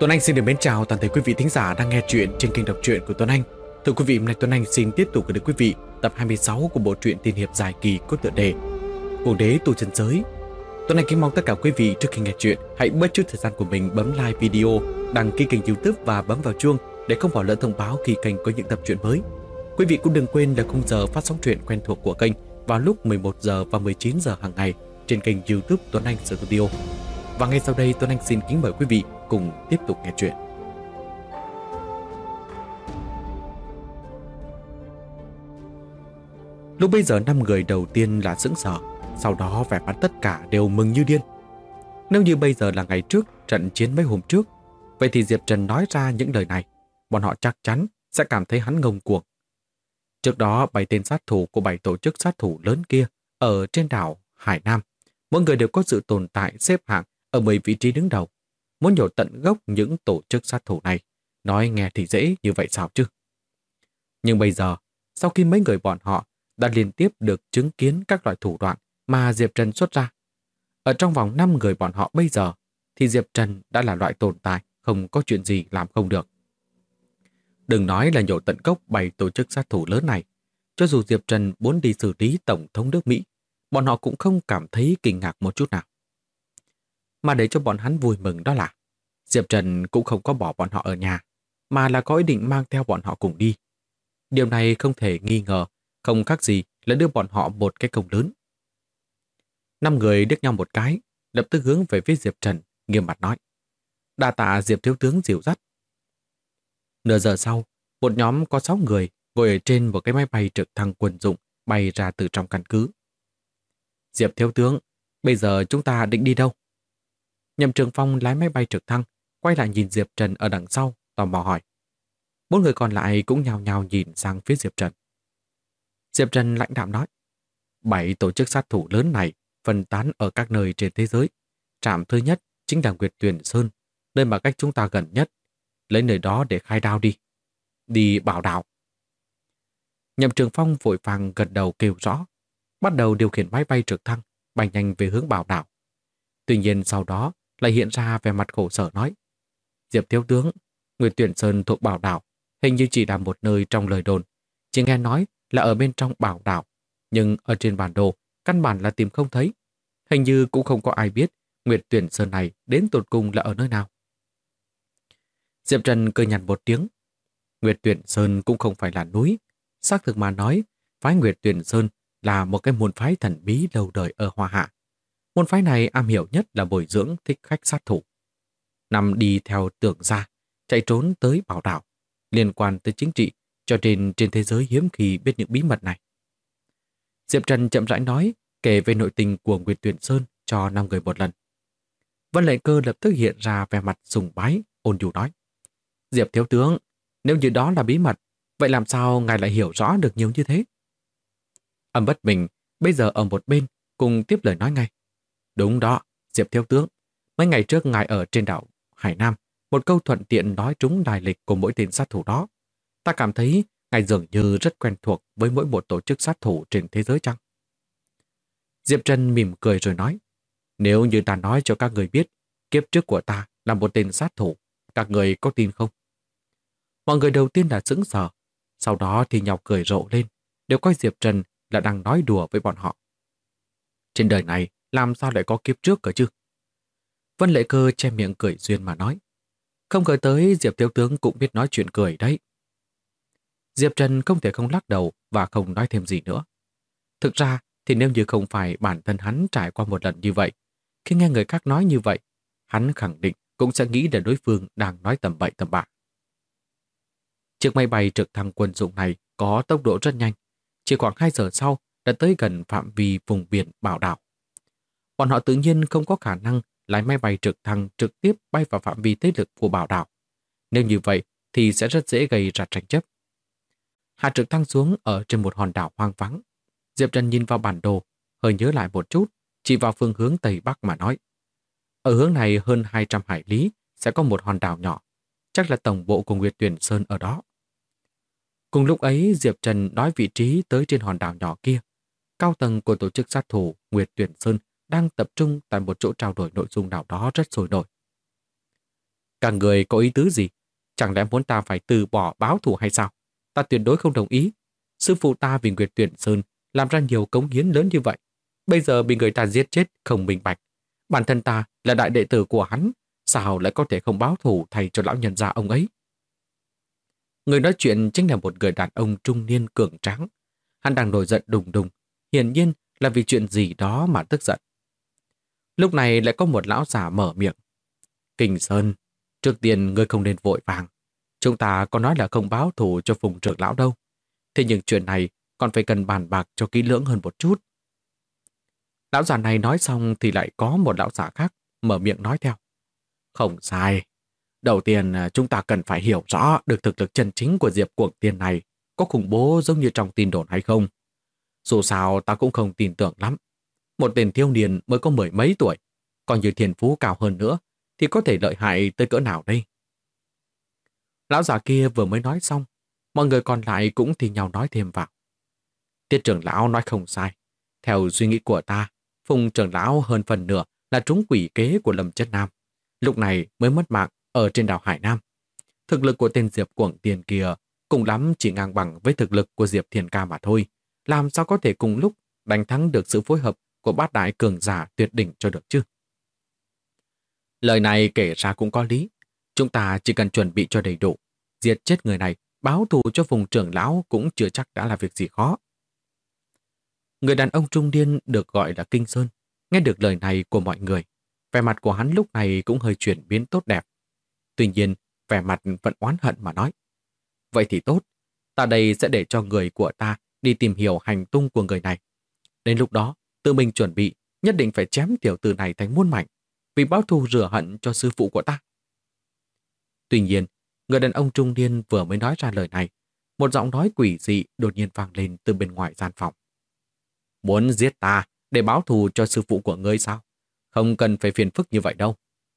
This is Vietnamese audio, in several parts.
Tuấn Anh xin được mến chào toàn thể quý vị thính giả đang nghe chuyện trên kênh đọc truyện của Tuấn Anh. Thưa quý vị, hôm nay Tuấn Anh xin tiếp tục gửi đến quý vị tập 26 của bộ truyện tiên hiệp dài kỳ có tựa đề Cuồng đế tu chân giới. Tuấn Anh kính mong tất cả quý vị trước khi nghe chuyện hãy bớt chút thời gian của mình bấm like video, đăng ký kênh YouTube và bấm vào chuông để không bỏ lỡ thông báo khi kênh có những tập truyện mới. Quý vị cũng đừng quên là khung giờ phát sóng truyện quen thuộc của kênh vào lúc 11 giờ và 19 giờ hàng ngày trên kênh YouTube Tuấn Anh Studio. Và ngay sau đây Tuấn Anh xin kính mời quý vị cùng tiếp tục nghe chuyện. Lúc bây giờ 5 người đầu tiên là sững sờ, sau đó vẻ mặt tất cả đều mừng như điên. Nếu như bây giờ là ngày trước trận chiến mấy hôm trước, vậy thì Diệp Trần nói ra những lời này, bọn họ chắc chắn sẽ cảm thấy hắn ngông cuồng. Trước đó 7 tên sát thủ của 7 tổ chức sát thủ lớn kia ở trên đảo Hải Nam, mỗi người đều có sự tồn tại xếp hạng ở 10 vị trí đứng đầu. Muốn nhổ tận gốc những tổ chức sát thủ này, nói nghe thì dễ như vậy sao chứ? Nhưng bây giờ, sau khi mấy người bọn họ đã liên tiếp được chứng kiến các loại thủ đoạn mà Diệp Trần xuất ra, ở trong vòng 5 người bọn họ bây giờ, thì Diệp Trần đã là loại tồn tại không có chuyện gì làm không được. Đừng nói là nhổ tận gốc 7 tổ chức sát thủ lớn này, cho dù Diệp Trần muốn đi xử lý Tổng thống nước Mỹ, bọn họ cũng không cảm thấy kinh ngạc một chút nào. Mà để cho bọn hắn vui mừng đó là Diệp Trần cũng không có bỏ bọn họ ở nhà, mà là có ý định mang theo bọn họ cùng đi. Điều này không thể nghi ngờ, không khác gì là đưa bọn họ một cái công lớn. 5 người liếc nhau một cái, lập tức hướng về phía Diệp Trần, nghiêm mặt nói: "Đa tạ Diệp thiếu tướng dìu dắt." Nửa giờ sau, một nhóm có 6 người ngồi ở trên một cái máy bay trực thăng quân dụng bay ra từ trong căn cứ. "Diệp thiếu tướng, bây giờ chúng ta định đi đâu?" Nhậm Trường Phong lái máy bay trực thăng, quay lại nhìn Diệp Trần ở đằng sau, tò mò hỏi. 4 người còn lại cũng nhao nhao nhìn sang phía Diệp Trần. Diệp Trần lãnh đạm nói: 7 tổ chức sát thủ lớn này phân tán ở các nơi trên thế giới. Trạm thứ nhất chính là Nguyệt Tuyển Sơn, nơi mà cách chúng ta gần nhất. Lấy nơi đó để khai đao đi. Đi Bảo Đảo. Nhậm Trường Phong vội vàng gật đầu kêu rõ, bắt đầu điều khiển máy bay trực thăng bay nhanh về hướng Bảo Đảo. Tuy nhiên sau đó lại hiện ra vẻ mặt khổ sở nói: Diệp thiếu tướng, Nguyệt Tuyển Sơn thuộc Bảo Đảo hình như chỉ là một nơi trong lời đồn, chỉ nghe nói là ở bên trong Bảo Đảo, nhưng ở trên bản đồ căn bản là tìm không thấy. Hình như cũng không có ai biết Nguyệt Tuyển Sơn này đến tột cùng là ở nơi nào. Diệp Trần cười nhạt một tiếng. Nguyệt Tuyển Sơn cũng không phải là núi. Xác thực mà nói, phái Nguyệt Tuyển Sơn là một cái môn phái thần bí lâu đời ở Hoa Hạ. Môn phái này am hiểu nhất là bồi dưỡng thích khách sát thủ. Nằm đi theo tưởng ra, chạy trốn tới Bảo Đảo, liên quan tới chính trị, cho nên trên thế giới hiếm khi biết những bí mật này. Diệp Trần chậm rãi nói, kể về nội tình của Nguyệt Tuyển Sơn cho 5 người một lần. Vân Lệ Cơ lập tức hiện ra vẻ mặt sùng bái, ôn nhu nói: Diệp thiếu tướng, nếu như đó là bí mật, vậy làm sao ngài lại hiểu rõ được nhiều như thế? Âm Bất Bình bây giờ ở một bên cùng tiếp lời nói ngay: Đúng đó, Diệp thiếu tướng, mấy ngày trước ngài ở trên đảo Hải Nam, một câu thuận tiện nói trúng lai lịch của mỗi tên sát thủ đó. Ta cảm thấy ngài dường như rất quen thuộc với mỗi một tổ chức sát thủ trên thế giới chăng? Diệp Trần mỉm cười rồi nói: Nếu như ta nói cho các người biết kiếp trước của ta là một tên sát thủ, các người có tin không? Mọi người đầu tiên là sững sờ, sau đó thì nhào cười rộ lên, đều coi Diệp Trần là đang nói đùa với bọn họ. Trên đời này làm sao lại có kiếp trước cơ chứ? Vân Lệ Cơ che miệng cười duyên mà nói: Không ngờ tới Diệp thiếu tướng cũng biết nói chuyện cười đấy. Diệp Trần không thể không lắc đầu và không nói thêm gì nữa. Thực ra thì nếu như không phải bản thân hắn trải qua một lần như vậy, khi nghe người khác nói như vậy, hắn khẳng định cũng sẽ nghĩ là đối phương đang nói tầm bậy tầm bạ. Chiếc máy bay trực thăng quân dụng này có tốc độ rất nhanh, chỉ khoảng 2 giờ sau đã tới gần phạm vi vùng biển Bảo Đảo. Bọn họ tự nhiên không có khả năng lái máy bay trực thăng trực tiếp bay vào phạm vi thế lực của Bảo Đảo. Nếu như vậy thì sẽ rất dễ gây ra tranh chấp. Hạ trực thăng xuống ở trên một hòn đảo hoang vắng. Diệp Trần nhìn vào bản đồ, hơi nhớ lại một chút, chỉ vào phương hướng Tây Bắc mà nói: Ở hướng này hơn 200 hải lý sẽ có một hòn đảo nhỏ, chắc là tổng bộ của Nguyệt Tuyển Sơn ở đó. Cùng lúc ấy, Diệp Trần nói vị trí tới trên hòn đảo nhỏ kia. Cao tầng của tổ chức sát thủ Nguyệt Tuyển Sơn đang tập trung tại một chỗ trao đổi nội dung nào đó rất sôi nổi. Cả người có ý tứ gì? Chẳng lẽ muốn ta phải từ bỏ báo thù hay sao? Ta tuyệt đối không đồng ý. Sư phụ ta vì Nguyệt Tuyển Sơn làm ra nhiều cống hiến lớn như vậy. Bây giờ bị người ta giết chết không minh bạch. Bản thân ta là đại đệ tử của hắn, sao lại có thể không báo thù thay cho lão nhân gia ông ấy? Người nói chuyện chính là một người đàn ông trung niên cường tráng. Hắn đang nổi giận đùng đùng, hiển nhiên là vì chuyện gì đó mà tức giận. Lúc này lại có một lão già mở miệng. Kình Sơn, trước tiên ngươi không nên vội vàng. Chúng ta có nói là không báo thù cho Phùng trưởng lão đâu. Thế nhưng chuyện này còn phải cần bàn bạc cho kỹ lưỡng hơn một chút. Lão già này nói xong thì lại có một lão già khác mở miệng nói theo. Không sai. Đầu tiên chúng ta cần phải hiểu rõ được thực lực chân chính của Diệp Cuồng Tiên này có khủng bố giống như trong tin đồn hay không. Dù sao ta cũng không tin tưởng lắm. Một tên thiếu niên mới có mười mấy tuổi, còn như thiên phú cao hơn nữa thì có thể lợi hại tới cỡ nào đây? Lão già kia vừa mới nói xong, mọi người còn lại cũng thì nhau nói thêm vào. Tiết trưởng lão nói không sai. Theo suy nghĩ của ta, Phùng trưởng lão hơn phần nửa là trúng quỷ kế của Lâm Chất Nam. Lúc này mới mất mạng ở trên đảo Hải Nam. Thực lực của tên Diệp Cuồng Tiên kia cùng lắm chỉ ngang bằng với thực lực của Diệp Thiên Ca mà thôi. Làm sao có thể cùng lúc đánh thắng được sự phối hợp của bát đại cường giả tuyệt đỉnh cho được chứ? Lời này kể ra cũng có lý. Chúng ta chỉ cần chuẩn bị cho đầy đủ. Diệt chết người này, báo thù cho Phùng trưởng lão cũng chưa chắc đã là việc gì khó. Người đàn ông trung niên được gọi là Kinh Sơn, nghe được lời này của mọi người. Vẻ mặt của hắn lúc này cũng hơi chuyển biến tốt đẹp. Tuy nhiên, vẻ mặt vẫn oán hận mà nói. Vậy thì tốt, ta đây sẽ để cho người của ta đi tìm hiểu hành tung của người này. Đến lúc đó, tự mình chuẩn bị, nhất định phải chém tiểu tử này thành muôn mảnh, vì báo thù rửa hận cho sư phụ của ta. Tuy nhiên, người đàn ông trung niên vừa mới nói ra lời này, một giọng nói quỷ dị đột nhiên vang lên từ bên ngoài gian phòng. Muốn giết ta để báo thù cho sư phụ của ngươi sao? Không cần phải phiền phức như vậy đâu.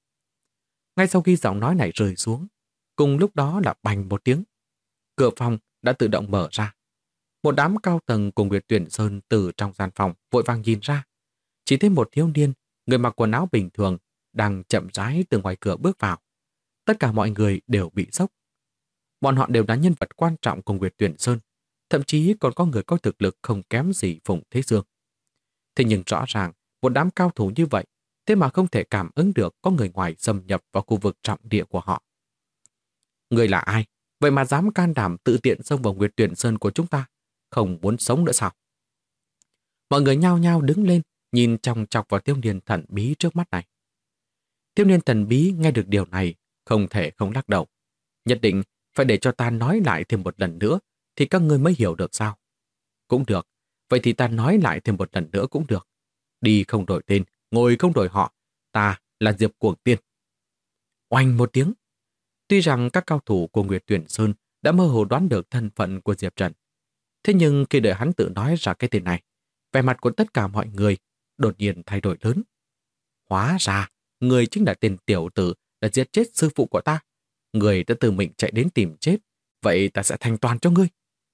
Ngay sau khi giọng nói này rơi xuống, cùng lúc đó là bành một tiếng. Cửa phòng đã tự động mở ra. Một đám cao tầng của Nguyệt Tuyển Sơn từ trong gian phòng vội vàng nhìn ra. Chỉ thấy một thiếu niên, người mặc quần áo bình thường, đang chậm rãi từ ngoài cửa bước vào. Tất cả mọi người đều bị sốc. Bọn họ đều là nhân vật quan trọng của Nguyệt Tuyển Sơn, thậm chí còn có người có thực lực không kém gì Phùng Thế Dương. Thế nhưng rõ ràng, một đám cao thủ như vậy, thế mà không thể cảm ứng được có người ngoài xâm nhập vào khu vực trọng địa của họ. Người là ai? Vậy mà dám can đảm tự tiện xông vào Nguyệt Tuyển Sơn của chúng ta? Không muốn sống nữa sao? Mọi người nhao nhao đứng lên, nhìn chòng chọc vào thiếu niên thần bí trước mắt này. Thiếu niên thần bí nghe được điều này, không thể không lắc đầu. Nhất định phải để cho ta nói lại thêm một lần nữa, thì các ngươi mới hiểu được sao? Cũng được, vậy thì ta nói lại thêm một lần nữa cũng được. Đi không đổi tên, ngồi không đổi họ, ta là Diệp Cuồng Tiên. Oanh một tiếng. Tuy rằng các cao thủ của Nguyệt Tuyển Sơn đã mơ hồ đoán được thân phận của Diệp Trần, thế nhưng khi đợi hắn tự nói ra cái tên này, vẻ mặt của tất cả mọi người đột nhiên thay đổi lớn. Hóa ra, người chính là tên tiểu tử đã giết chết sư phụ của ta. Người đã tự mình chạy đến tìm chết, vậy ta sẽ thanh toàn cho ngươi.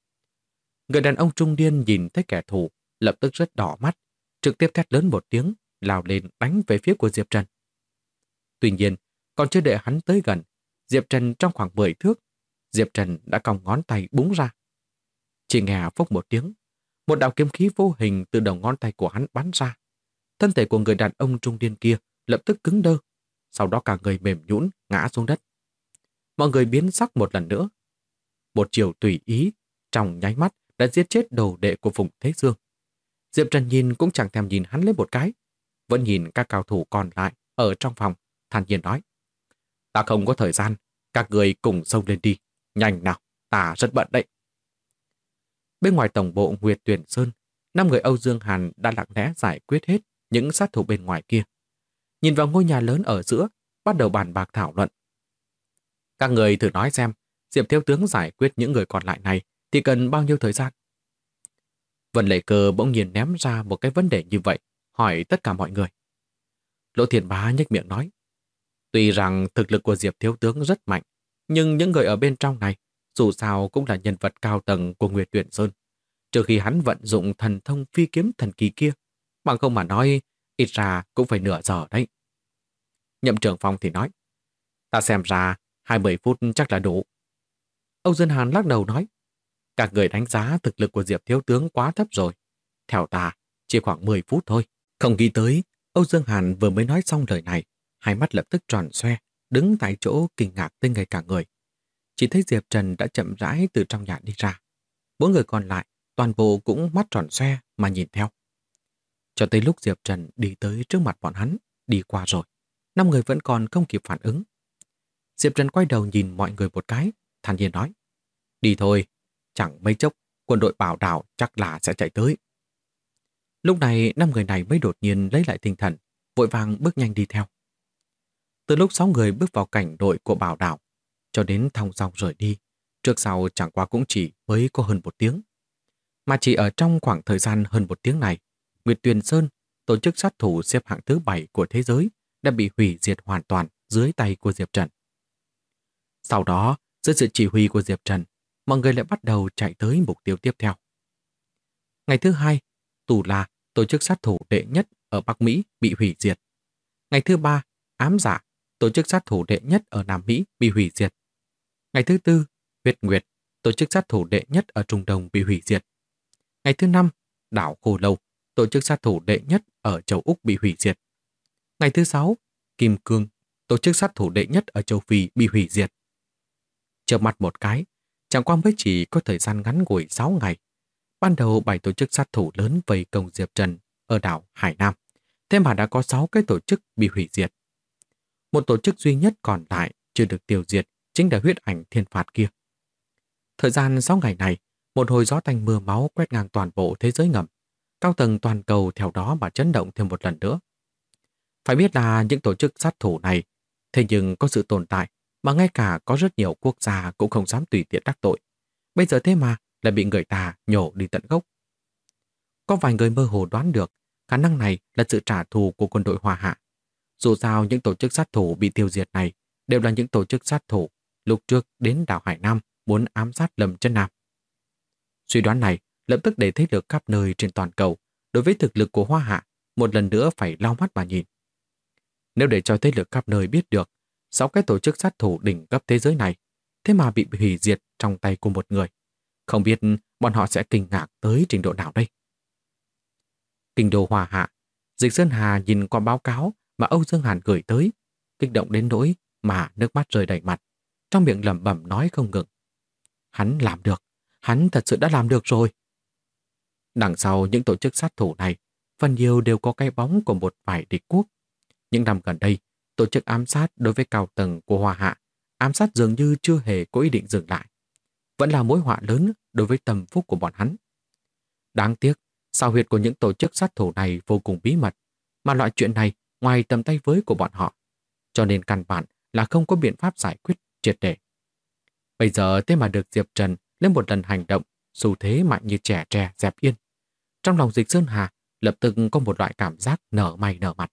Người đàn ông trung niên nhìn thấy kẻ thù, lập tức rất đỏ mắt, trực tiếp thét lớn một tiếng, lao lên đánh về phía của Diệp Trần. Tuy nhiên, còn chưa đợi hắn tới gần, Diệp Trần trong khoảng 10 thước, Diệp Trần đã còng ngón tay búng ra. Chỉ nghe phốc một tiếng, một đạo kiếm khí vô hình từ đầu ngón tay của hắn bắn ra. Thân thể của người đàn ông trung niên kia lập tức cứng đơ, sau đó cả người mềm nhũn ngã xuống đất. Mọi người biến sắc một lần nữa. Một chiều tùy ý, trong nháy mắt đã giết chết đồ đệ của Phùng Thế Dương. Diệp Trần nhìn cũng chẳng thèm nhìn hắn lấy một cái, vẫn nhìn các cao thủ còn lại ở trong phòng, thản nhiên nói. Ta không có thời gian, các người cùng xông lên đi. Nhanh nào, ta rất bận đấy. Bên ngoài tổng bộ Nguyệt Tuyển Sơn, 5 người Âu Dương Hàn đã lặng lẽ giải quyết hết những sát thủ bên ngoài kia. Nhìn vào ngôi nhà lớn ở giữa, bắt đầu bàn bạc thảo luận. Các người thử nói xem, Diệp thiếu tướng giải quyết những người còn lại này thì cần bao nhiêu thời gian? Vân Lệ Cơ bỗng nhiên ném ra một cái vấn đề như vậy, hỏi tất cả mọi người. Lỗ Thiền Bá nhếch miệng nói. Tuy rằng thực lực của Diệp thiếu tướng rất mạnh, nhưng những người ở bên trong này dù sao cũng là nhân vật cao tầng của Nguyệt Tuyển Sơn. Trừ khi hắn vận dụng thần thông phi kiếm thần kỳ kia, bằng không mà nói, ít ra cũng phải nửa giờ đấy. Nhậm trưởng phòng thì nói, Ta xem ra 20 phút chắc là đủ. Âu Dương Hàn lắc đầu nói, các người đánh giá thực lực của Diệp thiếu tướng quá thấp rồi. Theo ta, chỉ khoảng 10 phút thôi. Không nghĩ tới, Âu Dương Hàn vừa mới nói xong lời này, hai mắt lập tức tròn xoe, đứng tại chỗ kinh ngạc tới ngây cả người. Chỉ thấy Diệp Trần đã chậm rãi từ trong nhà đi ra. Bốn người còn lại, toàn bộ cũng mắt tròn xoe mà nhìn theo. Cho tới lúc Diệp Trần đi tới trước mặt bọn hắn, đi qua rồi. 5 người vẫn còn không kịp phản ứng. Diệp Trần quay đầu nhìn mọi người một cái, thản nhiên nói, đi thôi, chẳng mấy chốc, quân đội bảo đảo chắc là sẽ chạy tới. Lúc này 5 người này mới đột nhiên lấy lại tinh thần, vội vàng bước nhanh đi theo. Từ lúc 6 người bước vào cảnh đội của bảo đảo, cho đến thong dong rời đi, trước sau chẳng qua cũng chỉ mới có hơn 1 tiếng. Mà chỉ ở trong khoảng thời gian hơn 1 tiếng này, Nguyệt Tuyền Sơn, tổ chức sát thủ xếp hạng thứ 7 của thế giới, đã bị hủy diệt hoàn toàn dưới tay của Diệp Trần. Sau đó, dưới sự chỉ huy của Diệp Trần, mọi người lại bắt đầu chạy tới mục tiêu tiếp theo. Ngày thứ 2, Tù La, tổ chức sát thủ đệ nhất ở Bắc Mỹ, bị hủy diệt. Ngày thứ 3, Ám Dạ, tổ chức sát thủ đệ nhất ở Nam Mỹ, bị hủy diệt. Ngày thứ 4, Huyết Nguyệt, tổ chức sát thủ đệ nhất ở Trung Đông, bị hủy diệt. Ngày thứ 5, Đảo Khô Lâu, tổ chức sát thủ đệ nhất ở châu Úc, bị hủy diệt. Ngày thứ 6, Kim Cương, tổ chức sát thủ đệ nhất ở châu Phi, bị hủy diệt. Chợp mắt một cái, chẳng qua mới chỉ có thời gian ngắn ngủi 6 ngày. Ban đầu 7 tổ chức sát thủ lớn vây công Diệp Trần ở đảo Hải Nam, thế mà đã có 6 cái tổ chức bị hủy diệt. Một tổ chức duy nhất còn lại chưa được tiêu diệt chính là huyết ảnh thiên phạt kia. Thời gian 6 ngày này, một hồi gió tanh mưa máu quét ngang toàn bộ thế giới ngầm. Cao tầng toàn cầu theo đó mà chấn động thêm một lần nữa. Phải biết là những tổ chức sát thủ này, thế nhưng có sự tồn tại mà ngay cả có rất nhiều quốc gia cũng không dám tùy tiện đắc tội. Bây giờ thế mà lại bị người ta nhổ đi tận gốc. Có vài người mơ hồ đoán được khả năng này là sự trả thù của quân đội Hoa Hạ. Dù sao những tổ chức sát thủ bị tiêu diệt này đều là những tổ chức sát thủ lúc trước đến đảo Hải Nam muốn ám sát Lâm Chân Nam. Suy đoán này lập tức để thế lực khắp nơi trên toàn cầu đối với thực lực của Hoa Hạ một lần nữa phải lau mắt mà nhìn. Nếu để cho thế lực khắp nơi biết được 6 cái tổ chức sát thủ đỉnh cấp thế giới này thế mà bị hủy diệt trong tay của một người, không biết bọn họ sẽ kinh ngạc tới trình độ nào đây. Kinh đô Hoa Hạ, Dịch Sơn Hà nhìn qua báo cáo mà Âu Dương Hàn gửi tới, kích động đến nỗi mà nước mắt rơi đầy mặt, trong miệng lẩm bẩm nói không ngừng. Hắn làm được, hắn thật sự đã làm được rồi. Đằng sau những tổ chức sát thủ này, phần nhiều đều có cái bóng của một vài địch quốc. Những năm gần đây, tổ chức ám sát đối với cao tầng của Hoa Hạ, ám sát dường như chưa hề có ý định dừng lại. Vẫn là mối họa lớn đối với tâm phúc của bọn hắn. Đáng tiếc, sao huyệt của những tổ chức sát thủ này vô cùng bí mật, mà loại chuyện này ngoài tầm tay với của bọn họ, cho nên căn bản là không có biện pháp giải quyết triệt để. Bây giờ thế mà được Diệp Trần lên một lần hành động, xu thế mạnh như trẻ tre dẹp yên. Trong lòng Dịch Sơn Hà lập tức có một loại cảm giác nở mày nở mặt.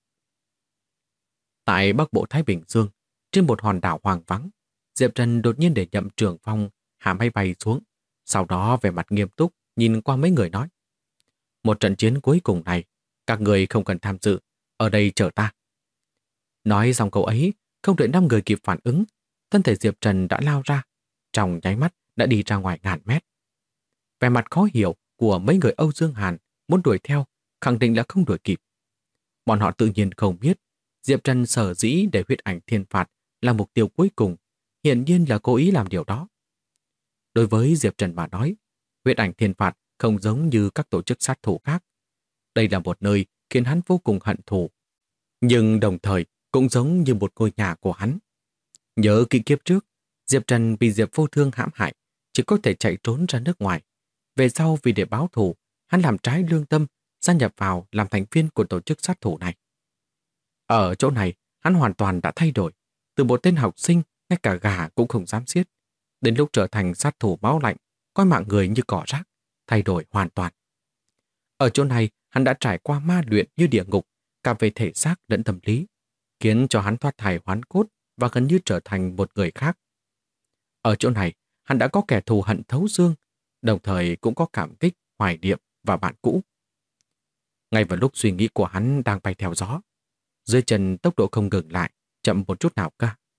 Tại Bắc Bộ Thái Bình Dương, trên một hòn đảo hoang vắng, Diệp Trần đột nhiên để nhậm trưởng phong hạ máy bay xuống, sau đó về mặt nghiêm túc nhìn qua mấy người nói: một trận chiến cuối cùng này, các người không cần tham dự, ở đây chờ ta. Nói xong câu ấy, không đợi 5 người kịp phản ứng, thân thể Diệp Trần đã lao ra, trong nháy mắt đã đi ra ngoài ngàn mét. Vẻ mặt khó hiểu của mấy người Âu Dương Hàn muốn đuổi theo, khẳng định là không đuổi kịp. Bọn họ tự nhiên không biết, Diệp Trần sở dĩ để huyết ảnh thiên phạt là mục tiêu cuối cùng, hiển nhiên là cố ý làm điều đó. Đối với Diệp Trần mà nói, huyết ảnh thiên phạt không giống như các tổ chức sát thủ khác. Đây là một nơi khiến hắn vô cùng hận thù, nhưng đồng thời cũng giống như một ngôi nhà của hắn. Nhớ kỹ kiếp trước, Diệp Trần bị Diệp Vô Thương hãm hại, chỉ có thể chạy trốn ra nước ngoài. Về sau vì để báo thù, hắn làm trái lương tâm, gia nhập vào làm thành viên của tổ chức sát thủ này. Ở chỗ này, hắn hoàn toàn đã thay đổi, từ một tên học sinh, ngay cả gà cũng không dám giết, đến lúc trở thành sát thủ máu lạnh, coi mạng người như cỏ rác, thay đổi hoàn toàn. Ở chỗ này, hắn đã trải qua ma luyện như địa ngục, cả về thể xác lẫn tâm lý, khiến cho hắn thoát thai hoán cốt và gần như trở thành một người khác. Ở chỗ này, hắn đã có kẻ thù hận thấu xương, đồng thời cũng có cảm kích, hoài niệm và bạn cũ. Ngay vào lúc suy nghĩ của hắn đang bay theo gió, dưới chân tốc độ không ngừng lại, chậm một chút nào cả.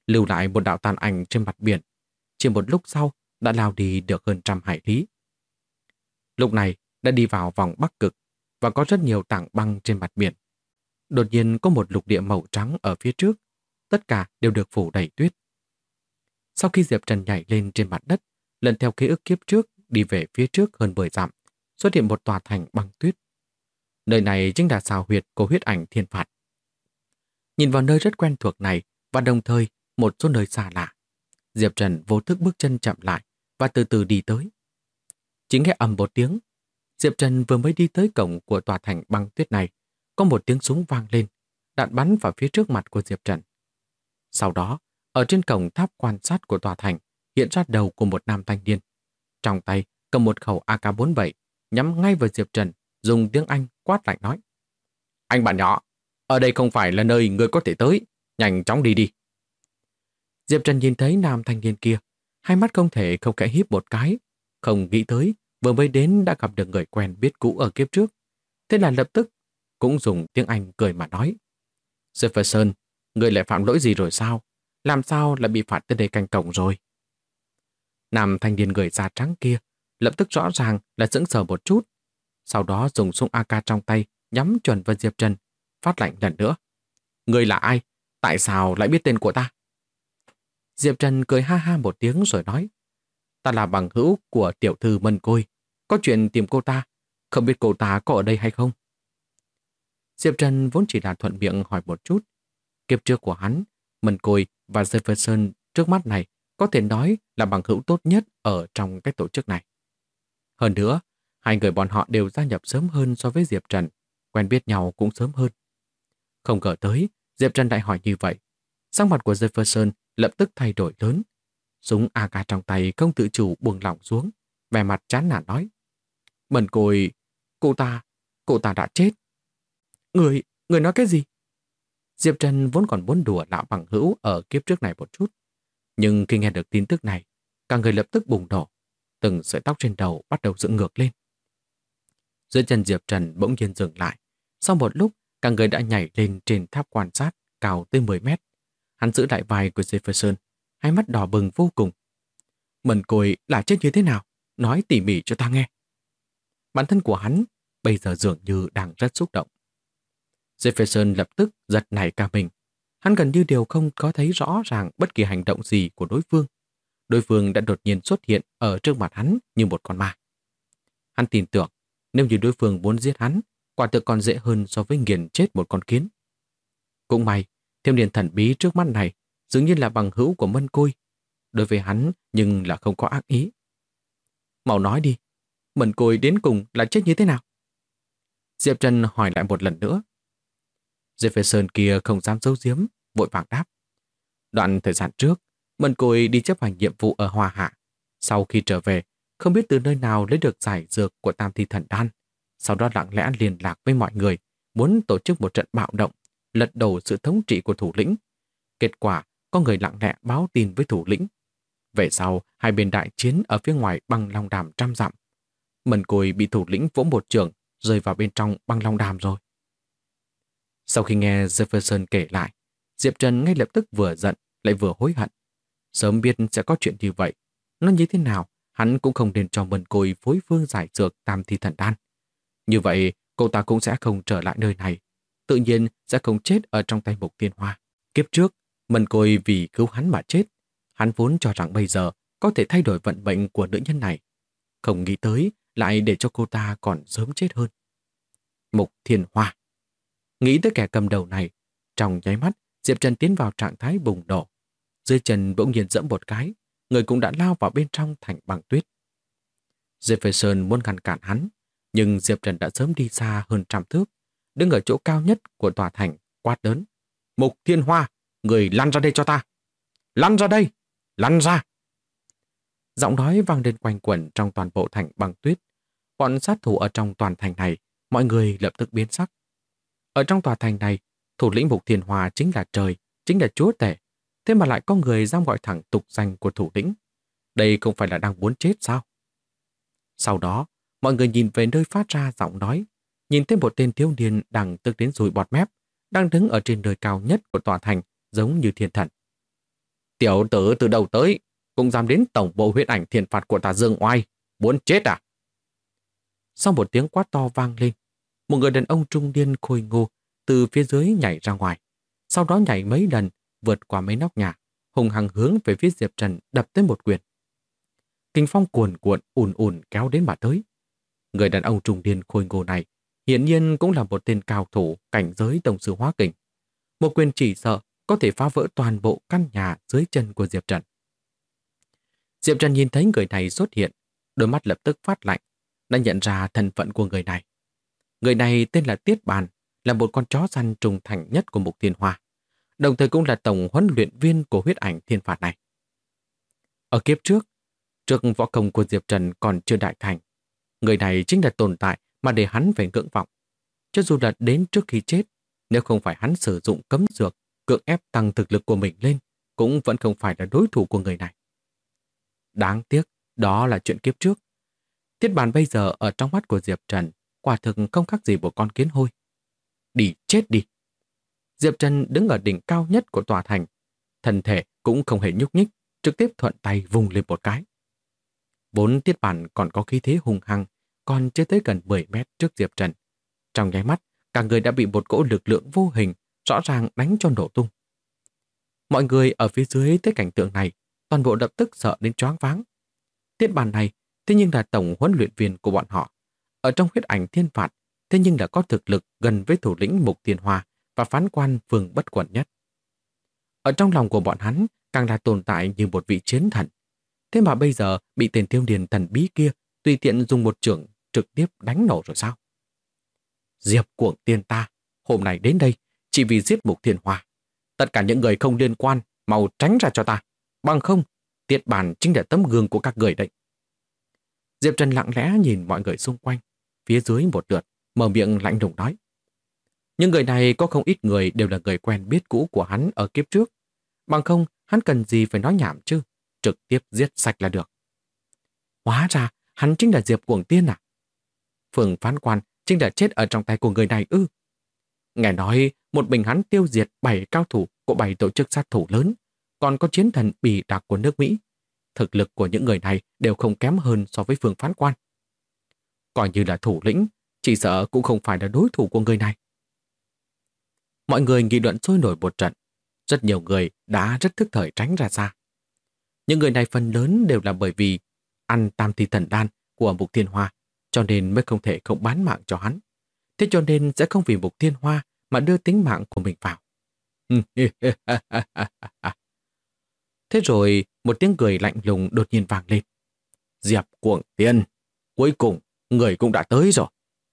lưu lại một đạo tàn ảnh trên mặt biển. Chỉ một lúc sau đã lao đi được hơn 100 hải lý. Lúc này đã đi vào vòng Bắc Cực và có rất nhiều tảng băng trên mặt biển. Đột nhiên có một lục địa màu trắng ở phía trước, tất cả đều được phủ đầy tuyết. Sau khi Diệp Trần nhảy lên trên mặt đất, lần theo ký ức kiếp trước đi về phía trước hơn 10 dặm, xuất hiện một tòa thành băng tuyết. Nơi này chính là xào huyệt của huyết ảnh thiên phạt. Nhìn vào nơi rất quen thuộc này và đồng thời một số nơi xa lạ, Diệp Trần vô thức bước chân chậm lại và từ từ đi tới. Chỉ nghe ầm một tiếng, Diệp Trần vừa mới đi tới cổng của tòa thành băng tuyết này, có một tiếng súng vang lên, đạn bắn vào phía trước mặt của Diệp Trần. Sau đó, ở trên cổng tháp quan sát của tòa thành hiện ra đầu của một nam thanh niên. Trong tay cầm một khẩu AK-47, nhắm ngay vào Diệp Trần, dùng tiếng Anh quát lạnh nói: "Anh bạn nhỏ, ở đây không phải là nơi người có thể tới, nhanh chóng đi đi." Diệp Trần nhìn thấy nam thanh niên kia, hai mắt không thể không khẽ híp một cái, không nghĩ tới vừa mới đến đã gặp được người quen biết cũ ở kiếp trước. Thế là lập tức cũng dùng tiếng Anh cười mà nói: "Jefferson, người lại phạm lỗi gì rồi sao? Làm sao lại bị phạt tới đây canh cổng rồi?" Nam thanh niên người da trắng kia lập tức rõ ràng là sững sờ một chút, sau đó dùng súng AK trong tay nhắm chuẩn vào Diệp Trần, phát lệnh lần nữa: "Người là ai? Tại sao lại biết tên của ta?" Diệp Trần cười ha ha một tiếng rồi nói: "Ta là bằng hữu của tiểu thư Mân Côi, có chuyện tìm cô ta, không biết cô ta có ở đây hay không?" Diệp Trần vốn chỉ là thuận miệng hỏi một chút. Kiếp trước của hắn, Mân Côi và Jefferson trước mắt này có thể nói là bằng hữu tốt nhất ở trong cái tổ chức này. Hơn nữa, hai người bọn họ đều gia nhập sớm hơn so với Diệp Trần, quen biết nhau cũng sớm hơn. Không ngờ tới, Diệp Trần lại hỏi như vậy. Sắc mặt của Jefferson lập tức thay đổi lớn. Súng AK trong tay không tự chủ buông lỏng xuống, vẻ mặt chán nản nói: "Mân Côi, cô ta đã chết." Người nói cái gì?" Diệp Trần vốn còn muốn đùa lão bằng hữu ở kiếp trước này một chút. Nhưng khi nghe được tin tức này, cả người lập tức bùng nổ. Từng sợi tóc trên đầu bắt đầu dựng ngược lên. Dưới chân Diệp Trần bỗng nhiên dừng lại. Sau một lúc, cả người đã nhảy lên trên tháp quan sát cao tới 10 mét. Hắn giữ lại vai của Jefferson, hai mắt đỏ bừng vô cùng. "Mân Côi là chết như thế nào? Nói tỉ mỉ cho ta nghe." Bản thân của hắn bây giờ dường như đang rất xúc động. Jefferson lập tức giật nảy cả mình. Hắn gần như đều không có thấy rõ ràng bất kỳ hành động gì của đối phương. Đối phương đã đột nhiên xuất hiện ở trước mặt hắn như một con ma. Hắn tin tưởng nếu như đối phương muốn giết hắn, quả thực còn dễ hơn so với nghiền chết một con kiến. Cũng may, thiếu niên thần bí trước mắt này dường như là bằng hữu của Mân Côi. Đối với hắn nhưng là không có ác ý. "Mau nói đi, Mân Côi đến cùng là chết như thế nào?" Diệp Trần hỏi lại một lần nữa. Jefferson kia không dám giấu giếm, vội vàng đáp: "Đoạn thời gian trước, Mân Côi đi chấp hành nhiệm vụ ở Hoa Hạ. Sau khi trở về, không biết từ nơi nào lấy được giải dược của Tam Thi Thần Đan. Sau đó lặng lẽ liên lạc với mọi người, muốn tổ chức một trận bạo động, lật đổ sự thống trị của thủ lĩnh. Kết quả, có người lặng lẽ báo tin với thủ lĩnh. Về sau, hai bên đại chiến ở phía ngoài băng long đàm 100 dặm. Mân Côi bị thủ lĩnh vỗ một chưởng, rơi vào bên trong băng long đàm rồi." Sau khi nghe Jefferson kể lại, Diệp Trần ngay lập tức vừa giận lại vừa hối hận. Sớm biết sẽ có chuyện như vậy, nó như thế nào hắn cũng không nên cho Mân Côi phối phương giải dược Tam Thi Thần Đan. Như vậy cô ta cũng sẽ không trở lại nơi này, tự nhiên sẽ không chết ở trong tay Mục Thiên Hoa. Kiếp trước, Mân Côi vì cứu hắn mà chết, hắn vốn cho rằng bây giờ có thể thay đổi vận mệnh của nữ nhân này. Không nghĩ tới lại để cho cô ta còn sớm chết hơn. Mục Thiên Hoa. Nghĩ tới kẻ cầm đầu này, trong nháy mắt, Diệp Trần tiến vào trạng thái bùng nổ. Dưới chân bỗng nhiên giẫm một cái, người cũng đã lao vào bên trong thành băng tuyết. Jefferson muốn ngăn cản hắn, nhưng Diệp Trần đã sớm đi xa hơn 100 thước, đứng ở chỗ cao nhất của tòa thành, quát lớn: "Mục Thiên Hoa, người lăn ra đây cho ta! Lăn ra đây! Lăn ra!" Giọng nói vang lên quanh quẩn trong toàn bộ thành băng tuyết. Bọn sát thủ ở trong toàn thành này, mọi người lập tức biến sắc. Ở trong tòa thành này, thủ lĩnh Mục Thiên Hoa chính là trời, chính là chúa tể. Thế mà lại có người dám gọi thẳng tục danh của thủ lĩnh. Đây không phải là đang muốn chết sao? Sau đó, mọi người nhìn về nơi phát ra giọng nói, nhìn thấy một tên thiếu niên đang tức đến rùi bọt mép, đang đứng ở trên nơi cao nhất của tòa thành, giống như thiên thần. Tiểu tử từ đầu tới, cũng dám đến tổng bộ huyết ảnh thiên phạt của ta dương oai. Muốn chết à? Sau một tiếng quát to vang lên, một người đàn ông trung niên khôi ngô từ phía dưới nhảy ra ngoài. Sau đó nhảy mấy lần, vượt qua mấy nóc nhà, hùng hăng hướng về phía Diệp Trần đập tới một quyền. Kinh phong cuồn cuộn ùn ùn kéo đến mà tới. Người đàn ông trung niên khôi ngô này hiển nhiên cũng là một tên cao thủ cảnh giới tổng sư hóa kình. Một quyền chỉ sợ có thể phá vỡ toàn bộ căn nhà dưới chân của Diệp Trần. Diệp Trần nhìn thấy người này xuất hiện, đôi mắt lập tức phát lạnh, đã nhận ra thân phận của người này. Người này tên là Tiết Bàn, là một con chó săn trung thành nhất của Mục Thiên Hoa, đồng thời cũng là tổng huấn luyện viên của huyết ảnh thiên phạt này. Ở kiếp trước võ công của Diệp Trần còn chưa đại thành, người này chính là tồn tại mà để hắn phải ngưỡng vọng. Cho dù là đến trước khi chết, nếu không phải hắn sử dụng cấm dược, cưỡng ép tăng thực lực của mình lên, cũng vẫn không phải là đối thủ của người này. Đáng tiếc, đó là chuyện kiếp trước. Tiết Bàn bây giờ ở trong mắt của Diệp Trần, quả thực không khác gì một con kiến hôi. Đi chết đi! Diệp Trần đứng ở đỉnh cao nhất của tòa thành, thân thể cũng không hề nhúc nhích, trực tiếp thuận tay vùng lên một cái. Vốn Tiết Bàn còn có khí thế hung hăng, còn chưa tới gần 10 mét trước Diệp Trần. Trong nháy mắt, cả người đã bị một cỗ lực lượng vô hình rõ ràng đánh cho nổ tung. Mọi người ở phía dưới thấy cảnh tượng này, toàn bộ lập tức sợ đến choáng váng. Tiết Bàn này thế nhưng là tổng huấn luyện viên của bọn họ. Ở trong huyết ảnh thiên phạt, thế nhưng là có thực lực gần với thủ lĩnh Mục Thiên Hoa và phán quan Vương Bất Quẩn nhất. Ở trong lòng của bọn hắn càng là tồn tại như một vị chiến thần. Thế mà bây giờ bị tên Tiêu Điền thần bí kia tùy tiện dùng một chưởng trực tiếp đánh nổ rồi sao? Diệp Cuồng Tiên ta, hôm nay đến đây chỉ vì giết Mục Thiên Hoa. Tất cả những người không liên quan mau tránh ra cho ta. Bằng không, Tiết Bàn chính là tấm gương của các người đấy. Diệp Trần lặng lẽ nhìn mọi người xung quanh, phía dưới một lượt, mở miệng lạnh lùng nói. Những người này có không ít người đều là người quen biết cũ của hắn ở kiếp trước. Bằng không, hắn cần gì phải nói nhảm chứ, trực tiếp giết sạch là được. Hóa ra, hắn chính là Diệp Cuồng Tiên à? Phường phán quan chính là chết ở trong tay của người này ư? Nghe nói, một mình hắn tiêu diệt 7 cao thủ của 7 tổ chức sát thủ lớn, còn có chiến thần bì đặc của nước Mỹ. Thực lực của những người này đều không kém hơn so với Phường phán quan. Coi như là thủ lĩnh, chỉ sợ cũng không phải là đối thủ của người này. Mọi người nghị luận sôi nổi một trận. Rất nhiều người đã rất thức thời tránh ra xa. Những người này phần lớn đều là bởi vì ăn tam thi thần đan của Mục Thiên Hoa, cho nên mới không thể không bán mạng cho hắn. Thế cho nên sẽ không vì Mục Thiên Hoa mà đưa tính mạng của mình vào. Thế rồi một tiếng cười lạnh lùng đột nhiên vang lên. Diệp Cuồng Tiên, cuối cùng người cũng đã tới rồi.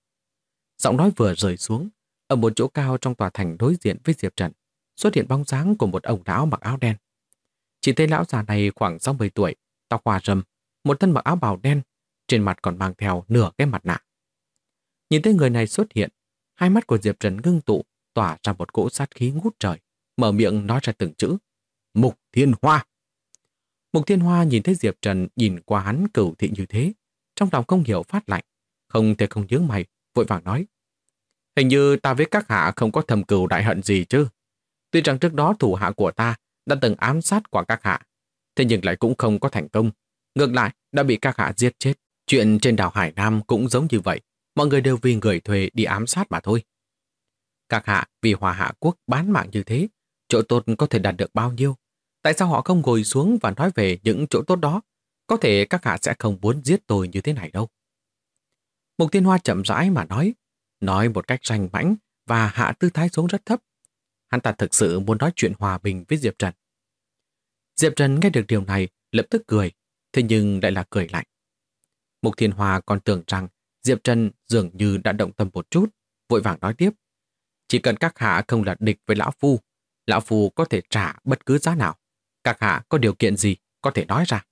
Giọng nói vừa rơi xuống, ở một chỗ cao trong tòa thành đối diện với Diệp Trần, xuất hiện bóng dáng của một ông lão mặc áo đen. Chỉ thấy lão già này khoảng 60 tuổi, tóc hoa râm, một thân mặc áo bào đen, trên mặt còn mang theo nửa cái mặt nạ. Nhìn thấy người này xuất hiện, hai mắt của Diệp Trần ngưng tụ, tỏa ra một cỗ sát khí ngút trời, mở miệng nói ra từng chữ. Mục Thiên Hoa! Mục Thiên Hoa nhìn thấy Diệp Trần nhìn qua hắn cửu thị như thế, trong lòng không hiểu phát lạnh, không thể không nhướng mày, vội vàng nói. Hình như ta với các hạ không có thầm cừu đại hận gì chứ. Tuy rằng trước đó thủ hạ của ta đã từng ám sát qua các hạ, thế nhưng lại cũng không có thành công. Ngược lại, đã bị các hạ giết chết. Chuyện trên đảo Hải Nam cũng giống như vậy. Mọi người đều vì người thuê đi ám sát mà thôi. Các hạ vì Hòa Hạ Quốc bán mạng như thế, chỗ tốt có thể đạt được bao nhiêu? Tại sao họ không ngồi xuống và nói về những chỗ tốt đó? Có thể các hạ sẽ không muốn giết tôi như thế này đâu. Mục Thiên Hoa chậm rãi mà nói một cách rành mãnh và hạ tư thái xuống rất thấp. Hắn ta thực sự muốn nói chuyện hòa bình với Diệp Trần. Diệp Trần nghe được điều này lập tức cười, thế nhưng lại là cười lạnh. Mục Thiên Hoa còn tưởng rằng Diệp Trần dường như đã động tâm một chút, vội vàng nói tiếp. Chỉ cần các hạ không là địch với Lão Phu có thể trả bất cứ giá nào. Các hạ có điều kiện gì có thể nói ra.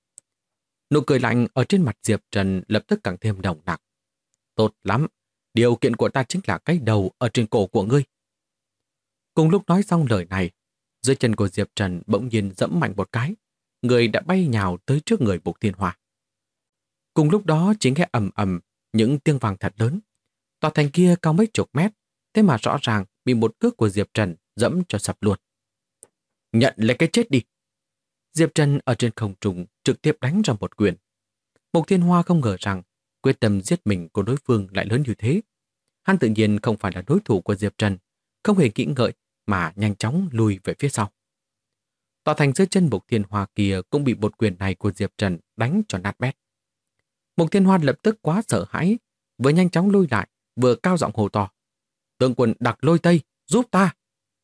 Nụ cười lạnh ở trên mặt Diệp Trần lập tức càng thêm nồng nặc. Tốt lắm, điều kiện của ta chính là cái đầu ở trên cổ của ngươi. Cùng lúc nói xong lời này, dưới chân của Diệp Trần bỗng nhiên dẫm mạnh một cái, người đã bay nhào tới trước người Mục Thiên Hoa. Cùng lúc đó chỉ nghe ầm ầm những tiếng vang thật lớn. Tòa thành kia cao mấy chục mét, thế mà rõ ràng bị một cước của Diệp Trần dẫm cho sập luôn. Nhận lấy cái chết đi! Diệp Trần ở trên không trung trực tiếp đánh ra một quyền. Mục Thiên Hoa không ngờ rằng quyết tâm giết mình của đối phương lại lớn như thế. Hắn tự nhiên không phải là đối thủ của Diệp Trần, không hề nghĩ ngợi mà nhanh chóng lùi về phía sau. Tòa thành dưới chân Mục Thiên Hoa kia cũng bị một quyền này của Diệp Trần đánh cho nát bét. Mục Thiên Hoa lập tức quá sợ hãi, vừa nhanh chóng lui lại, vừa cao giọng hô to. Tướng quân Đặc Lôi Tây, giúp ta!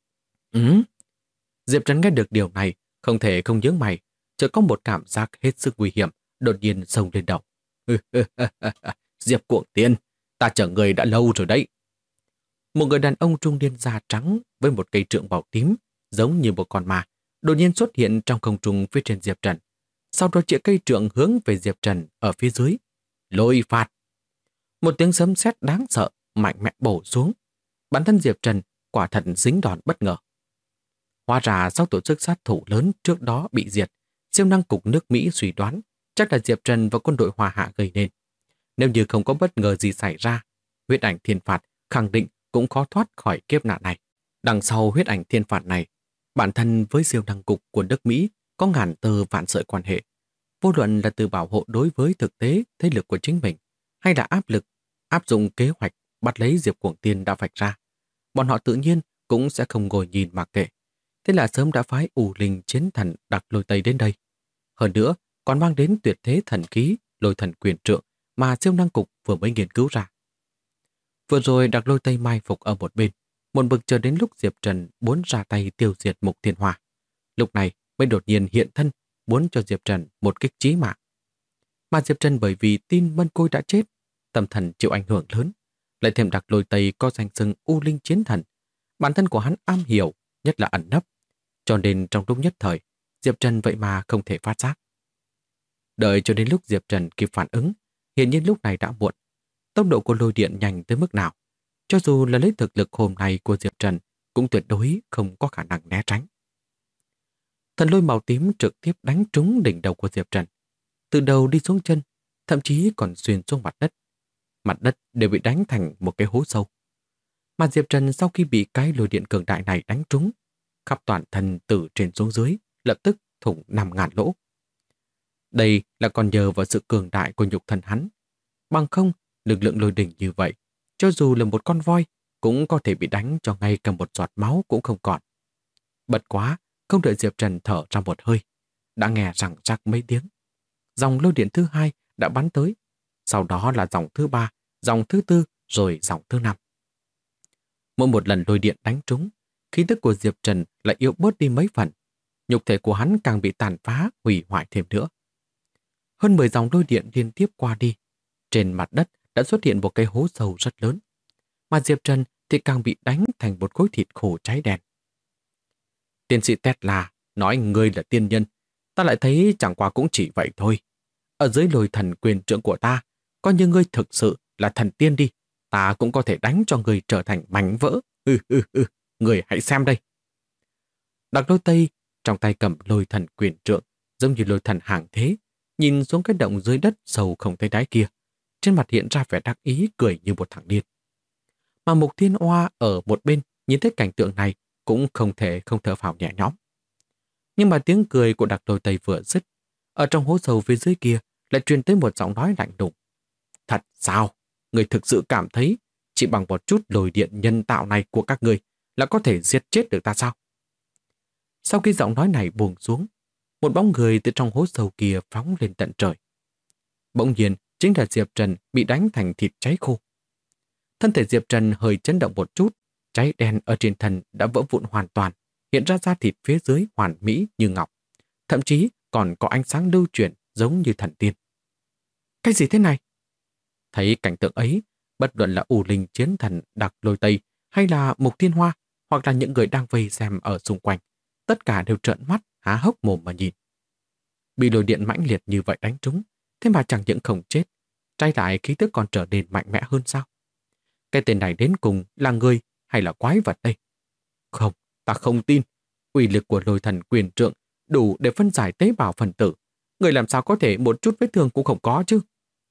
Diệp Trần nghe được điều này, không thể không nhướng mày, chợt có một cảm giác hết sức nguy hiểm, đột nhiên xông lên đầu. Diệp Cuồng Tiên, ta chờ người đã lâu rồi đấy. Một người đàn ông trung niên da trắng với một cây trượng màu tím, giống như một con ma, đột nhiên xuất hiện trong không trung phía trên Diệp Trần. Sau đó chĩa cây trượng hướng về Diệp Trần ở phía dưới. Lôi phạt! Một tiếng sấm sét đáng sợ, mạnh mẽ bổ xuống. Bản thân Diệp Trần quả thật dính đòn bất ngờ. Hóa ra sau tổ chức sát thủ lớn trước đó bị diệt, siêu năng cục nước Mỹ suy đoán chắc là Diệp Trần và quân đội Hoa Hạ gây nên. Nếu như không có bất ngờ gì xảy ra, huyết ảnh thiên phạt khẳng định cũng khó thoát khỏi kiếp nạn này. Đằng sau huyết ảnh thiên phạt này, bản thân với siêu năng cục của nước Mỹ có ngàn tơ vạn sợi quan hệ. Vô luận là từ bảo hộ đối với thực tế thế lực của chính mình, hay là áp lực, áp dụng kế hoạch bắt lấy Diệp Cuồng Tiên đã vạch ra, bọn họ tự nhiên cũng sẽ không ngồi nhìn mà kệ. Thế là sớm đã phái ủ linh chiến thần Đặc Lôi Tây đến đây. Hơn nữa, còn mang đến tuyệt thế thần khí Lôi Thần Quyền Trượng mà siêu năng cục vừa mới nghiên cứu ra. Vừa rồi Đặc Lôi Tây mai phục ở một bên, một mực chờ đến lúc Diệp Trần muốn ra tay tiêu diệt Mục Thiên Hoa. Lúc này mới đột nhiên hiện thân, muốn cho Diệp Trần một kích chí mạng. Mà Diệp Trần bởi vì tin Mân Côi đã chết, tâm thần chịu ảnh hưởng lớn, lại thêm Đặc Lôi Tây có danh xưng U Linh Chiến Thần. Bản thân của hắn am hiểu, nhất là ẩn nấp, cho nên trong lúc nhất thời, Diệp Trần vậy mà không thể phát giác. Đợi cho đến lúc Diệp Trần kịp phản ứng, hiện nhiên lúc này đã muộn. Tốc độ của lôi điện nhanh tới mức nào, cho dù là lấy thực lực hôm nay của Diệp Trần, cũng tuyệt đối không có khả năng né tránh. Thần lôi màu tím trực tiếp đánh trúng đỉnh đầu của Diệp Trần. Từ đầu đi xuống chân, thậm chí còn xuyên xuống mặt đất. Mặt đất đều bị đánh thành một cái hố sâu. Mà Diệp Trần sau khi bị cái lôi điện cường đại này đánh trúng, khắp toàn thân từ trên xuống dưới, lập tức thủng 5.000 lỗ. Đây là còn nhờ vào sự cường đại của nhục thân hắn. Bằng không, lực lượng lôi đỉnh như vậy, cho dù là một con voi, cũng có thể bị đánh cho ngay cả một giọt máu cũng không còn. Bật quá, không đợi Diệp Trần thở ra một hơi, đã nghe rằng rắc mấy tiếng. Dòng lôi điện thứ hai đã bắn tới, sau đó là dòng thứ ba, dòng thứ tư, rồi dòng thứ năm. Mỗi một lần lôi điện đánh trúng, khí tức của Diệp Trần lại yếu bớt đi mấy phần, nhục thể của hắn càng bị tàn phá, hủy hoại thêm nữa. Hơn 10 dòng lôi điện liên tiếp qua đi, trên mặt đất đã xuất hiện một cái hố sâu rất lớn, mà Diệp Trần thì càng bị đánh thành một khối thịt khô cháy đen. Tiến sĩ Tesla nói ngươi là tiên nhân, ta lại thấy chẳng qua cũng chỉ vậy thôi. Ở dưới Lôi Thần Quyền Trượng của ta, coi như ngươi thực sự là thần tiên đi, ta cũng có thể đánh cho ngươi trở thành mảnh vỡ. Ngươi hãy xem đây. Đặc Lôi Tây trong tay cầm Lôi Thần Quyền Trượng, giống như lôi thần hàng thế, nhìn xuống cái động dưới đất sâu không thấy đáy kia, trên mặt hiện ra vẻ đắc ý cười như một thằng điên. Mà Mục Thiên Hoa ở một bên nhìn thấy cảnh tượng này cũng không thể không thở phào nhẹ nhõm. Nhưng mà tiếng cười của Đặc Lôi Tây vừa dứt, ở trong hố sâu phía dưới kia lại truyền tới một giọng nói lạnh lùng. Thật sao? Người thực sự cảm thấy chỉ bằng một chút lôi điện nhân tạo này của các người là có thể giết chết được ta sao? Sau khi giọng nói này buông xuống, một bóng người từ trong hố sâu kia phóng lên tận trời. Bỗng nhiên chính là Diệp Trần bị đánh thành thịt cháy khô. Thân thể Diệp Trần hơi chấn động một chút, cháy đen ở trên thân đã vỡ vụn hoàn toàn, hiện ra da thịt phía dưới hoàn mỹ như ngọc. Thậm chí còn có ánh sáng lưu chuyển giống như thần tiên. Cái gì thế này? Thấy cảnh tượng ấy, bất luận là U Linh Chiến Thần Đặc Lôi Tây hay là Mục Thiên Hoa, hoặc là những người đang vây xem ở xung quanh, tất cả đều trợn mắt há hốc mồm mà nhìn. Bị lôi điện mãnh liệt như vậy đánh trúng, thế mà chẳng những không chết, trái lại khí tức còn trở nên mạnh mẽ hơn sao? Cái tên này đến cùng là người hay là quái vật đây? Không, ta không tin. Uy lực của Lôi Thần Quyền Trượng đủ để phân giải tế bào phần tử. Người làm sao có thể một chút vết thương cũng không có chứ?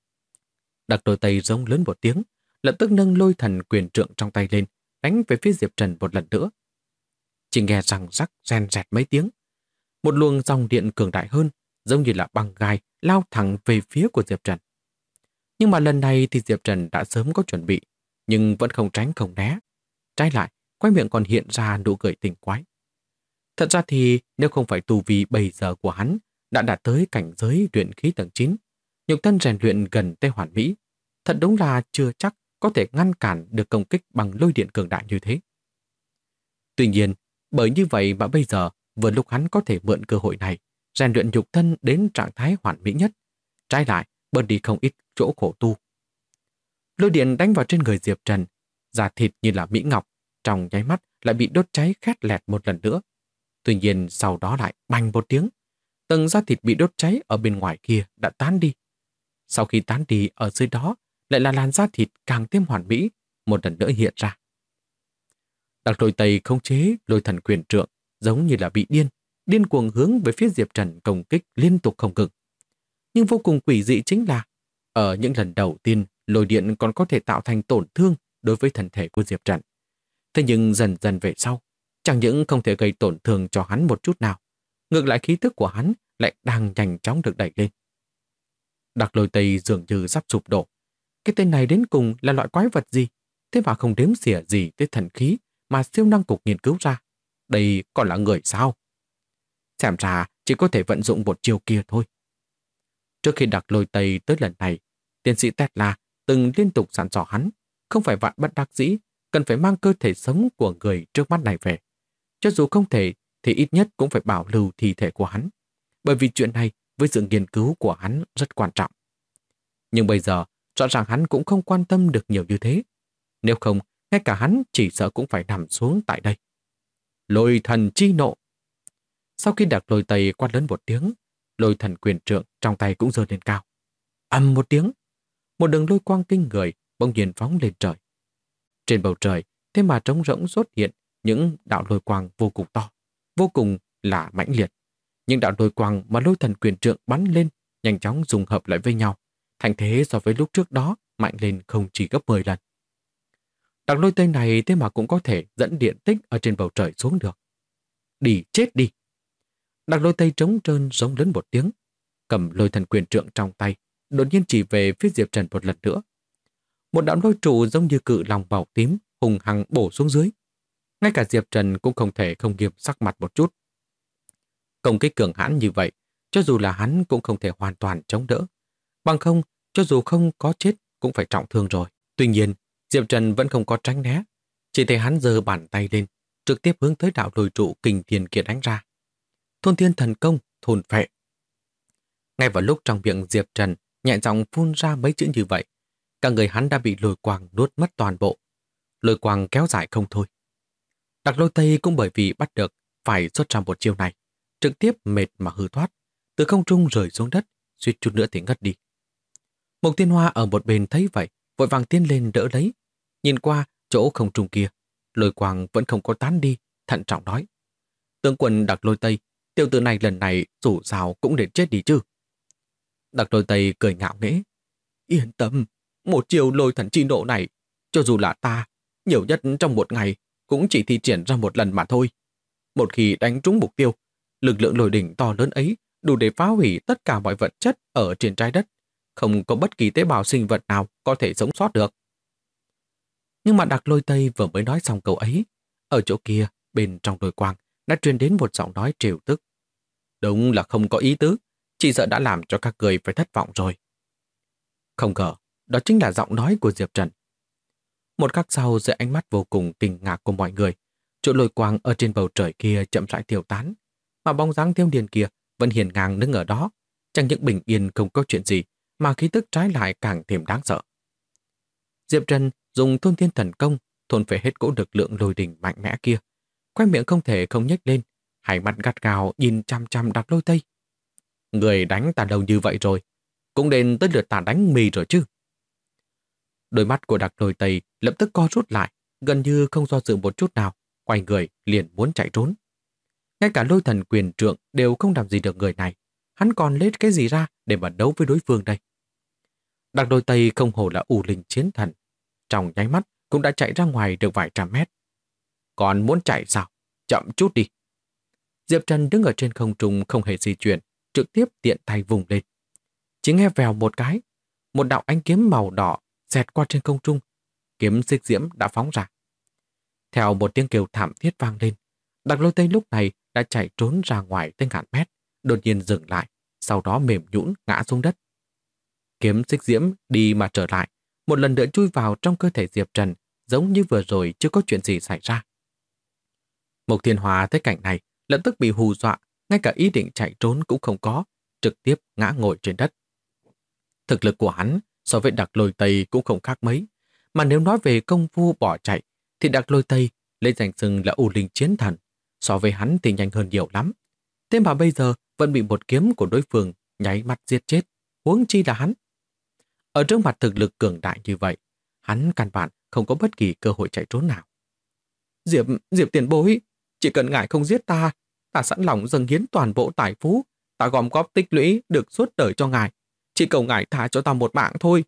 Đặc Lôi Tây rống lớn một tiếng, lập tức nâng Lôi Thần Quyền Trượng trong tay lên, đánh về phía Diệp Trần một lần nữa. Chỉ nghe răng rắc ren rẹt mấy tiếng. một luồng dòng điện cường đại hơn, giống như là băng gai, lao thẳng về phía của Diệp Trần. Nhưng mà lần này thì Diệp Trần đã sớm có chuẩn bị, nhưng vẫn không tránh không né. Trái lại, quay miệng còn hiện ra nụ cười tình quái. Thật ra thì nếu không phải tu vi bây giờ của hắn đã đạt tới cảnh giới luyện khí tầng 9, nhục thân rèn luyện gần tới hoàn mỹ, thật đúng là chưa chắc có thể ngăn cản được công kích bằng lôi điện cường đại như thế. Tuy nhiên, bởi như vậy mà bây giờ vừa lúc hắn có thể mượn cơ hội này rèn luyện nhục thân đến trạng thái hoàn mỹ nhất, trái lại bớt đi không ít chỗ khổ tu. Lôi điện đánh vào trên người Diệp Trần, da thịt như là mỹ ngọc, trong nháy mắt lại bị đốt cháy khét lẹt một lần nữa. Tuy nhiên sau đó lại bành một tiếng, tầng da thịt bị đốt cháy ở bên ngoài kia đã tán đi. Sau khi tán đi, ở dưới đó lại là làn da thịt càng thêm hoàn mỹ, một lần nữa hiện ra. Đặc Lôi Tây khống chế lôi thần quyền trượng, giống như là bị điên cuồng hướng về phía Diệp Trần công kích liên tục không ngừng. Nhưng vô cùng quỷ dị chính là, ở những lần đầu tiên, lôi điện còn có thể tạo thành tổn thương đối với thân thể của Diệp Trần. Thế nhưng dần dần về sau, chẳng những không thể gây tổn thương cho hắn một chút nào, ngược lại khí tức của hắn lại đang nhanh chóng được đẩy lên. Đặc Lôi Tây dường như sắp sụp đổ. Cái tên này đến cùng là loại quái vật gì? Thế mà không đếm xỉa gì tới thần khí mà siêu năng cục nghiên cứu ra. Đây còn là người sao? Xem ra chỉ có thể vận dụng một chiều kia thôi. Trước khi Đặc Lôi Tây tới lần này, tiến sĩ Tesla từng liên tục dặn dò hắn, không phải vạn bất đắc dĩ, cần phải mang cơ thể sống của người trước mắt này về. Cho dù không thể, thì ít nhất cũng phải bảo lưu thi thể của hắn. Bởi vì chuyện này với sự nghiên cứu của hắn rất quan trọng. Nhưng bây giờ, rõ ràng hắn cũng không quan tâm được nhiều như thế. Nếu không, ngay cả hắn chỉ sợ cũng phải nằm xuống tại đây. Lôi thần chi nộ. Sau khi Đặc Lôi Tây quát lớn một tiếng, lôi thần quyền trượng trong tay cũng giơ lên cao. Ầm một tiếng, một đường lôi quang kinh người bỗng nhiên phóng lên trời. Trên bầu trời, thế mà trống rỗng xuất hiện những đạo lôi quang vô cùng to, vô cùng là mãnh liệt. Những đạo lôi quang mà lôi thần quyền trượng bắn lên nhanh chóng dùng hợp lại với nhau, thành thế so với lúc trước đó mạnh lên không chỉ gấp 10 lần. Đặc Lôi Tây này thế mà cũng có thể dẫn điện tích ở trên bầu trời xuống được. Đi chết đi! Đặc Lôi Tây trống trơn giống lớn một tiếng, cầm lôi thần quyền trượng trong tay, đột nhiên chỉ về phía Diệp Trần một lần nữa. Một đạo lôi trụ giống như cự lòng màu tím hùng hăng bổ xuống dưới. Ngay cả Diệp Trần cũng không thể không nghiêm sắc mặt một chút. Công kích cường hãn như vậy, cho dù là hắn cũng không thể hoàn toàn chống đỡ. Bằng không, cho dù không có chết cũng phải trọng thương rồi. Tuy nhiên, Diệp Trần vẫn không có tránh né. Chỉ thấy hắn giơ bàn tay lên, trực tiếp hướng tới đạo lôi trụ kình thiên kia đánh ra. Thôn thiên thần công, thôn phệ. Ngay vào lúc trong miệng Diệp Trần nhẹ giọng phun ra mấy chữ như vậy, cả người hắn đã bị lôi quang nuốt mất toàn bộ. Lôi quang kéo dài không thôi. Đặc Lôi Tây cũng bởi vì bắt được phải xuất ra một chiêu này, trực tiếp mệt mà hư thoát, từ không trung rơi xuống đất, suýt chút nữa thì ngất đi. Mộc Tiên Hoa ở một bên thấy vậy, vội vàng tiến lên đỡ lấy. Nhìn qua chỗ không trung kia, lôi quang vẫn không có tán đi, thận trọng nói: Tướng quân Đặc Lôi Tây, tiểu tử này lần này dù sao cũng để chết đi chứ. Đặc Lôi Tây cười ngạo nghễ: Yên tâm, một chiều lôi thần chi nộ này, cho dù là ta, nhiều nhất trong một ngày cũng chỉ thi triển ra một lần mà thôi. Một khi đánh trúng mục tiêu, lực lượng lôi đỉnh to lớn ấy đủ để phá hủy tất cả mọi vật chất ở trên trái đất. Không có bất kỳ tế bào sinh vật nào có thể sống sót được. Nhưng mà Đặc Lôi Tây vừa mới nói xong câu ấy, ở chỗ kia, bên trong lôi quang, đã truyền đến một giọng nói trêu tức. Đúng là không có ý tứ, chỉ sợ đã làm cho các người phải thất vọng rồi. Không ngờ, đó chính là giọng nói của Diệp Trần. Một khắc sau, dưới ánh mắt vô cùng kinh ngạc của mọi người, chỗ lôi quang ở trên bầu trời kia chậm rãi tiêu tán, mà bóng dáng Tiêu Điền kia vẫn hiền ngang đứng ở đó, chẳng những bình yên không có chuyện gì, mà khí tức trái lại càng thêm đáng sợ. Diệp Trần dùng thôn thiên thần công thôn phệ hết cỗ lực lượng lôi đình mạnh mẽ kia, khoe miệng không thể không nhếch lên, hai mắt gắt gao nhìn chăm chăm Đặc Lôi Tây. Người đánh ta lâu như vậy rồi, cũng đến tới lượt ta đánh mì rồi chứ. Đôi mắt của Đặc Lôi Tây lập tức co rút lại, gần như không do dự một chút nào, quay người liền muốn chạy trốn. Ngay cả lôi thần quyền trượng đều không làm gì được người này, hắn còn lấy cái gì ra để mà đấu với đối phương đây. Đặc Lôi Tây không hổ là U Linh chiến thần, trong nháy mắt cũng đã chạy ra ngoài được vài trăm mét. Còn muốn chạy sao? Chậm chút đi. Diệp Trần đứng ở trên không trung không hề di chuyển, trực tiếp tiện tay vùng lên. Chỉ nghe vèo một cái, một đạo ánh kiếm màu đỏ xẹt qua trên không trung, kiếm xích diễm đã phóng ra. Theo một tiếng kêu thảm thiết vang lên, Đặc Lôi Tây lúc này đã chạy trốn ra ngoài tới ngàn mét, đột nhiên dừng lại, sau đó mềm nhũn ngã xuống đất. Kiếm xích diễm đi mà trở lại, một lần nữa chui vào trong cơ thể Diệp Trần, giống như vừa rồi chưa có chuyện gì xảy ra. Mộc Thiên Hòa thấy cảnh này, lập tức bị hù dọa, ngay cả ý định chạy trốn cũng không có, trực tiếp ngã ngồi trên đất. Thực lực của hắn so với Đặc Lôi Tây cũng không khác mấy, mà nếu nói về công phu bỏ chạy, thì Đặc Lôi Tây lấy danh xưng là U Linh Chiến Thần, so với hắn thì nhanh hơn nhiều lắm. Thế mà bây giờ vẫn bị một kiếm của đối phương nháy mắt giết chết, huống chi là hắn. Ở trước mặt thực lực cường đại như vậy, hắn căn bản không có bất kỳ cơ hội chạy trốn nào. Diệp tiền bối, chỉ cần ngài không giết ta, ta sẵn lòng dâng hiến toàn bộ tài phú, ta gom góp tích lũy được suốt đời cho ngài. Chỉ cầu ngài tha cho ta một mạng thôi.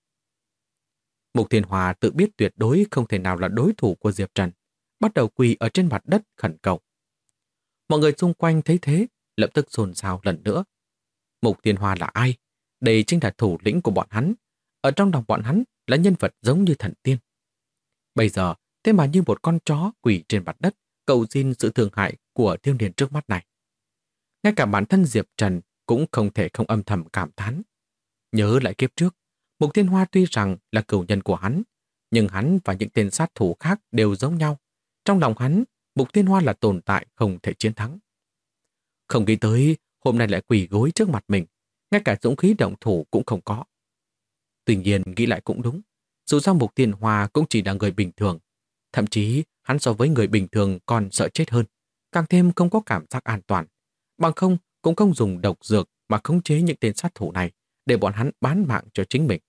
Mục Thiên Hòa tự biết tuyệt đối không thể nào là đối thủ của Diệp Trần, bắt đầu quỳ ở trên mặt đất khẩn cầu. Mọi người xung quanh thấy thế, lập tức xôn xao lần nữa. Mục Thiên Hòa là ai? Đây chính là thủ lĩnh của bọn hắn. Ở trong lòng bọn hắn là nhân vật giống như thần tiên. Bây giờ, thế mà như một con chó quỳ trên mặt đất, cầu xin sự thương hại của thiếu niên trước mắt này. Ngay cả bản thân Diệp Trần cũng không thể không âm thầm cảm thán. Nhớ lại kiếp trước, Mục Thiên Hoa tuy rằng là cửu nhân của hắn, nhưng hắn và những tên sát thủ khác đều giống nhau. Trong lòng hắn, Mục Thiên Hoa là tồn tại không thể chiến thắng. Không nghĩ tới hôm nay lại quỳ gối trước mặt mình, ngay cả dũng khí động thủ cũng không có. Tuy nhiên nghĩ lại cũng đúng, dù sao Mục Thiên Hoa cũng chỉ là người bình thường. Thậm chí hắn so với người bình thường còn sợ chết hơn, càng thêm không có cảm giác an toàn. Bằng không cũng không dùng độc dược mà khống chế những tên sát thủ này để bọn hắn bán mạng cho chính mình.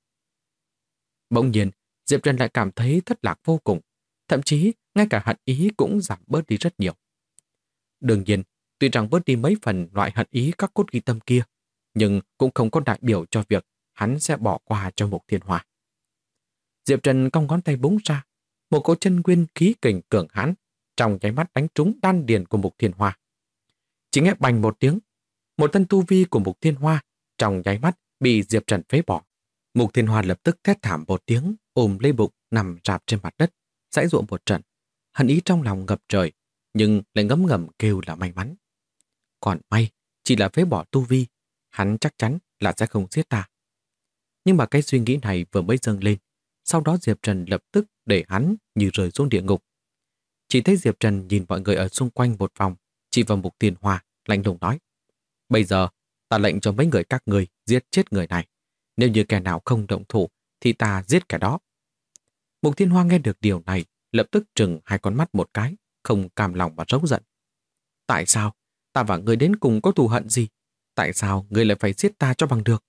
Bỗng nhiên, Diệp Trần lại cảm thấy thất lạc vô cùng, thậm chí ngay cả hận ý cũng giảm bớt đi rất nhiều. Đương nhiên, tuy rằng bớt đi mấy phần loại hận ý các cốt ghi tâm kia, nhưng cũng không có đại biểu cho việc hắn sẽ bỏ qua cho Mục Thiên Hoa. Diệp Trần cong ngón tay búng ra, một cỗ chân nguyên khí kình cường hãn trong nháy mắt đánh trúng đan điền của Mục Thiên Hoa. Chỉ nghe bành một tiếng, một thân tu vi của Mục Thiên Hoa trong nháy mắt bị Diệp Trần phế bỏ. Mục Thiên Hoa lập tức thét thảm một tiếng, ôm lấy bụng nằm rạp trên mặt đất, giãy giụa một trận. Hận ý trong lòng ngập trời, nhưng lại ngấm ngầm kêu là may mắn. Còn may, chỉ là phế bỏ tu vi, hắn chắc chắn là sẽ không giết ta. Nhưng mà cái suy nghĩ này vừa mới dâng lên, sau đó Diệp Trần lập tức để hắn như rơi xuống địa ngục. Chỉ thấy Diệp Trần nhìn mọi người ở xung quanh một vòng, chỉ vào Mục Thiên Hoa, lạnh lùng nói: Bây giờ, ta lệnh cho mấy người các ngươi giết chết người này. Nếu như kẻ nào không động thủ, thì ta giết kẻ đó. Mục Thiên Hoa nghe được điều này, lập tức trừng hai con mắt một cái, không cam lòng và rống giận. Tại sao? Ta và ngươi đến cùng có thù hận gì? Tại sao ngươi lại phải giết ta cho bằng được?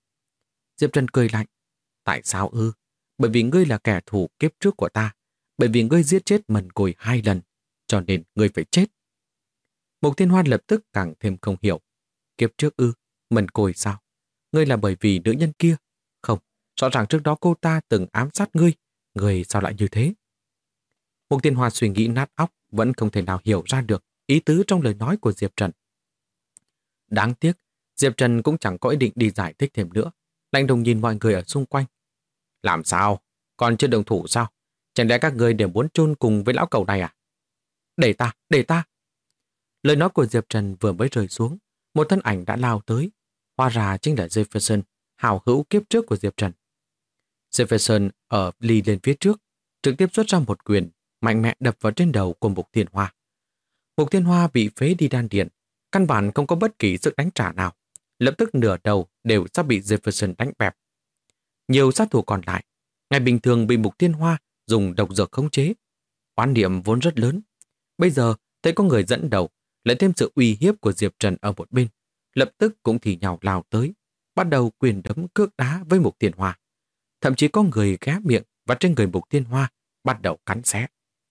Diệp Trần cười lạnh. Tại sao ư? Bởi vì ngươi là kẻ thù kiếp trước của ta. Bởi vì ngươi giết chết Mần Côi 2 lần, cho nên ngươi phải chết. Mục Thiên Hoa lập tức càng thêm không hiểu. Kiếp trước ư? Mần Côi sao? Ngươi là bởi vì nữ nhân kia? Không, rõ ràng trước đó cô ta từng ám sát ngươi. Ngươi sao lại như thế? Mục Thiên Hoa suy nghĩ nát óc, vẫn không thể nào hiểu ra được ý tứ trong lời nói của Diệp Trần. Đáng tiếc, Diệp Trần cũng chẳng có ý định đi giải thích thêm nữa. Lạnh lùng nhìn mọi người ở xung quanh. Làm sao? Còn chưa đồng thủ sao? Chẳng lẽ các ngươi đều muốn chôn cùng với lão cẩu này à? Để ta, để ta! Lời nói của Diệp Trần vừa mới rơi xuống, một thân ảnh đã lao tới. Hóa ra chính là Jefferson, hảo hữu kiếp trước của Diệp Trần. Jefferson ở lì lên phía trước, trực tiếp xuất ra một quyền, mạnh mẽ đập vào trên đầu của Mục Thiên Hoa. Mục Thiên Hoa bị phế đi đan điền, căn bản không có bất kỳ sức đánh trả nào. Lập tức nửa đầu đều sắp bị Jefferson đánh bẹp. Nhiều sát thủ còn lại, ngày bình thường bị Mục Thiên Hoa dùng độc dược khống chế. Oán niệm vốn rất lớn. Bây giờ thấy có người dẫn đầu, lại thêm sự uy hiếp của Diệp Trần ở một bên, lập tức cũng thì nhào lao tới, bắt đầu quyền đấm cước đá với Mục Thiên Hoa. Thậm chí có người ghé miệng và trên người Mục Thiên Hoa bắt đầu cắn xé.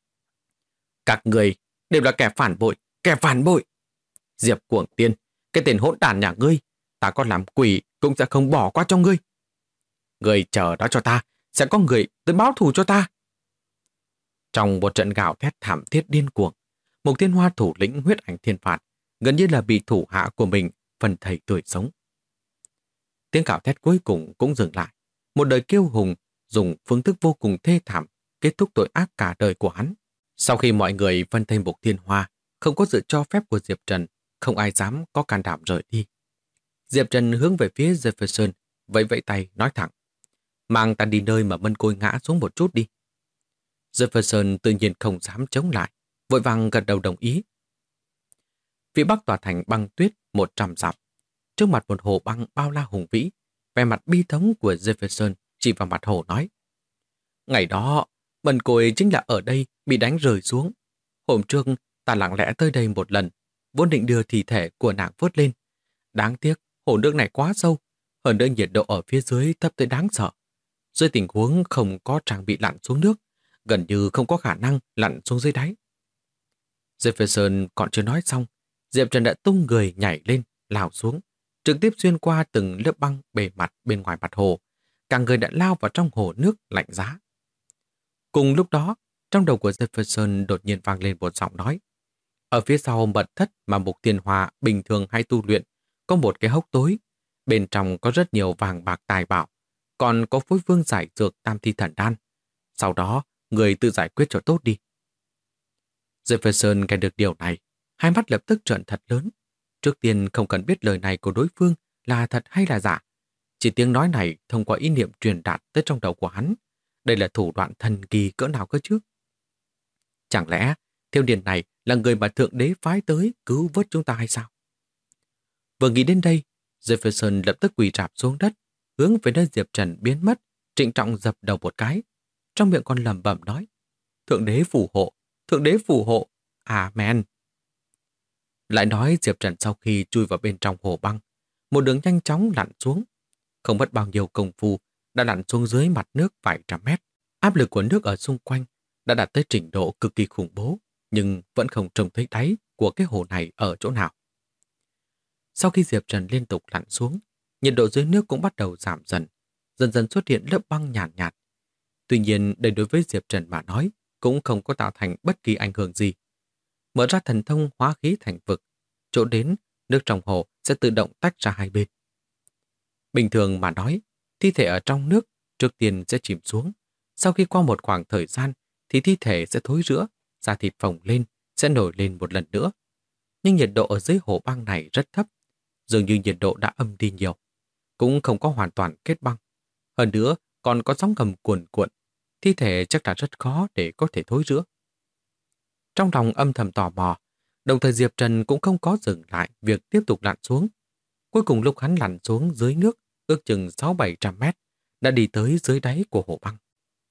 Các người đều là kẻ phản bội, kẻ phản bội! Diệp Cuồng Tiên, cái tên hỗn đản nhà ngươi, ta có làm quỷ cũng sẽ không bỏ qua cho ngươi. Ngươi chờ đó cho ta, sẽ có người tới báo thù cho ta. Trong một trận gào thét thảm thiết điên cuồng, Mục Thiên Hoa thủ lĩnh huyết ảnh thiên phạt, gần như là bị thủ hạ của mình phần thầy tươi sống. Tiếng gào thét cuối cùng cũng dừng lại. Một đời kiêu hùng dùng phương thức vô cùng thê thảm kết thúc tội ác cả đời của hắn. Sau khi mọi người phân thây Mục Thiên Hoa, không có sự cho phép của Diệp Trần, không ai dám có can đảm rời đi. Diệp Trần hướng về phía Jefferson, vẫy vẫy tay nói thẳng: mang ta đi nơi mà Mân Côi ngã xuống một chút đi. Jefferson tự nhiên không dám chống lại, vội vàng gật đầu đồng ý. Phía bắc tòa thành băng tuyết 100 dặm, trước mặt một hồ băng bao la hùng vĩ, vẻ mặt bi thống của Jefferson chỉ vào mặt hồ nói: ngày đó, Mân Côi chính là ở đây bị đánh rơi xuống. Hôm trước, ta lặng lẽ tới đây một lần, vốn định đưa thi thể của nàng vớt lên. Đáng tiếc, hồ nước này quá sâu, hơn nữa nhiệt độ ở phía dưới thấp tới đáng sợ. Dưới tình huống không có trang bị lặn xuống nước, gần như không có khả năng lặn xuống dưới đáy. Jefferson còn chưa nói xong, Diệp Trần đã tung người nhảy lên, lao xuống, trực tiếp xuyên qua từng lớp băng bề mặt bên ngoài mặt hồ. Cả người đã lao vào trong hồ nước lạnh giá. Cùng lúc đó, trong đầu của Jefferson đột nhiên vang lên một giọng nói. Ở phía sau mật thất mà Mục Thiên Hoa bình thường hay tu luyện, có một cái hốc tối. Bên trong có rất nhiều vàng bạc tài bảo, còn có phối phương giải dược tam thi thần đan. Sau đó, người tự giải quyết cho tốt đi. Jefferson nghe được điều này, hai mắt lập tức trợn thật lớn. Trước tiên không cần biết lời này của đối phương là thật hay là giả. Chỉ tiếng nói này thông qua ý niệm truyền đạt tới trong đầu của hắn. Đây là thủ đoạn thần kỳ cỡ nào cơ chứ? Chẳng lẽ thiếu niên này là người mà Thượng Đế phái tới cứu vớt chúng ta hay sao? Vừa nghĩ đến đây, Jefferson lập tức quỳ rạp xuống đất, hướng về nơi Diệp Trần biến mất, trịnh trọng dập đầu một cái. Trong miệng còn lẩm bẩm nói: Thượng Đế phù hộ, Thượng Đế phù hộ, Amen. Lại nói Diệp Trần sau khi chui vào bên trong hồ băng, một đường nhanh chóng lặn xuống. Không mất bao nhiêu công phu, đã lặn xuống dưới mặt nước vài trăm mét. Áp lực của nước ở xung quanh đã đạt tới trình độ cực kỳ khủng bố, nhưng vẫn không trông thấy đáy của cái hồ này ở chỗ nào. Sau khi Diệp Trần liên tục lặn xuống, nhiệt độ dưới nước cũng bắt đầu giảm dần, dần dần xuất hiện lớp băng nhàn nhạt. Tuy nhiên, đây đối với Diệp Trần mà nói cũng không có tạo thành bất kỳ ảnh hưởng gì. Mở ra thần thông hóa khí thành vực, chỗ đến, nước trong hồ sẽ tự động tách ra hai bên. Bình thường mà nói, thi thể ở trong nước trước tiên sẽ chìm xuống. Sau khi qua một khoảng thời gian thì thi thể sẽ thối rữa, da thịt phồng lên, sẽ nổi lên một lần nữa. Nhưng nhiệt độ ở dưới hồ băng này rất thấp, dường như nhiệt độ đã âm đi nhiều, cũng không có hoàn toàn kết băng. Hơn nữa, còn có sóng ngầm cuồn cuộn, thi thể chắc là rất khó để có thể thối rữa. Trong lòng âm thầm tò mò, đồng thời Diệp Trần cũng không có dừng lại việc tiếp tục lặn xuống. Cuối cùng lúc hắn lặn xuống dưới nước, ước chừng 600-700 mét, đã đi tới dưới đáy của hồ băng.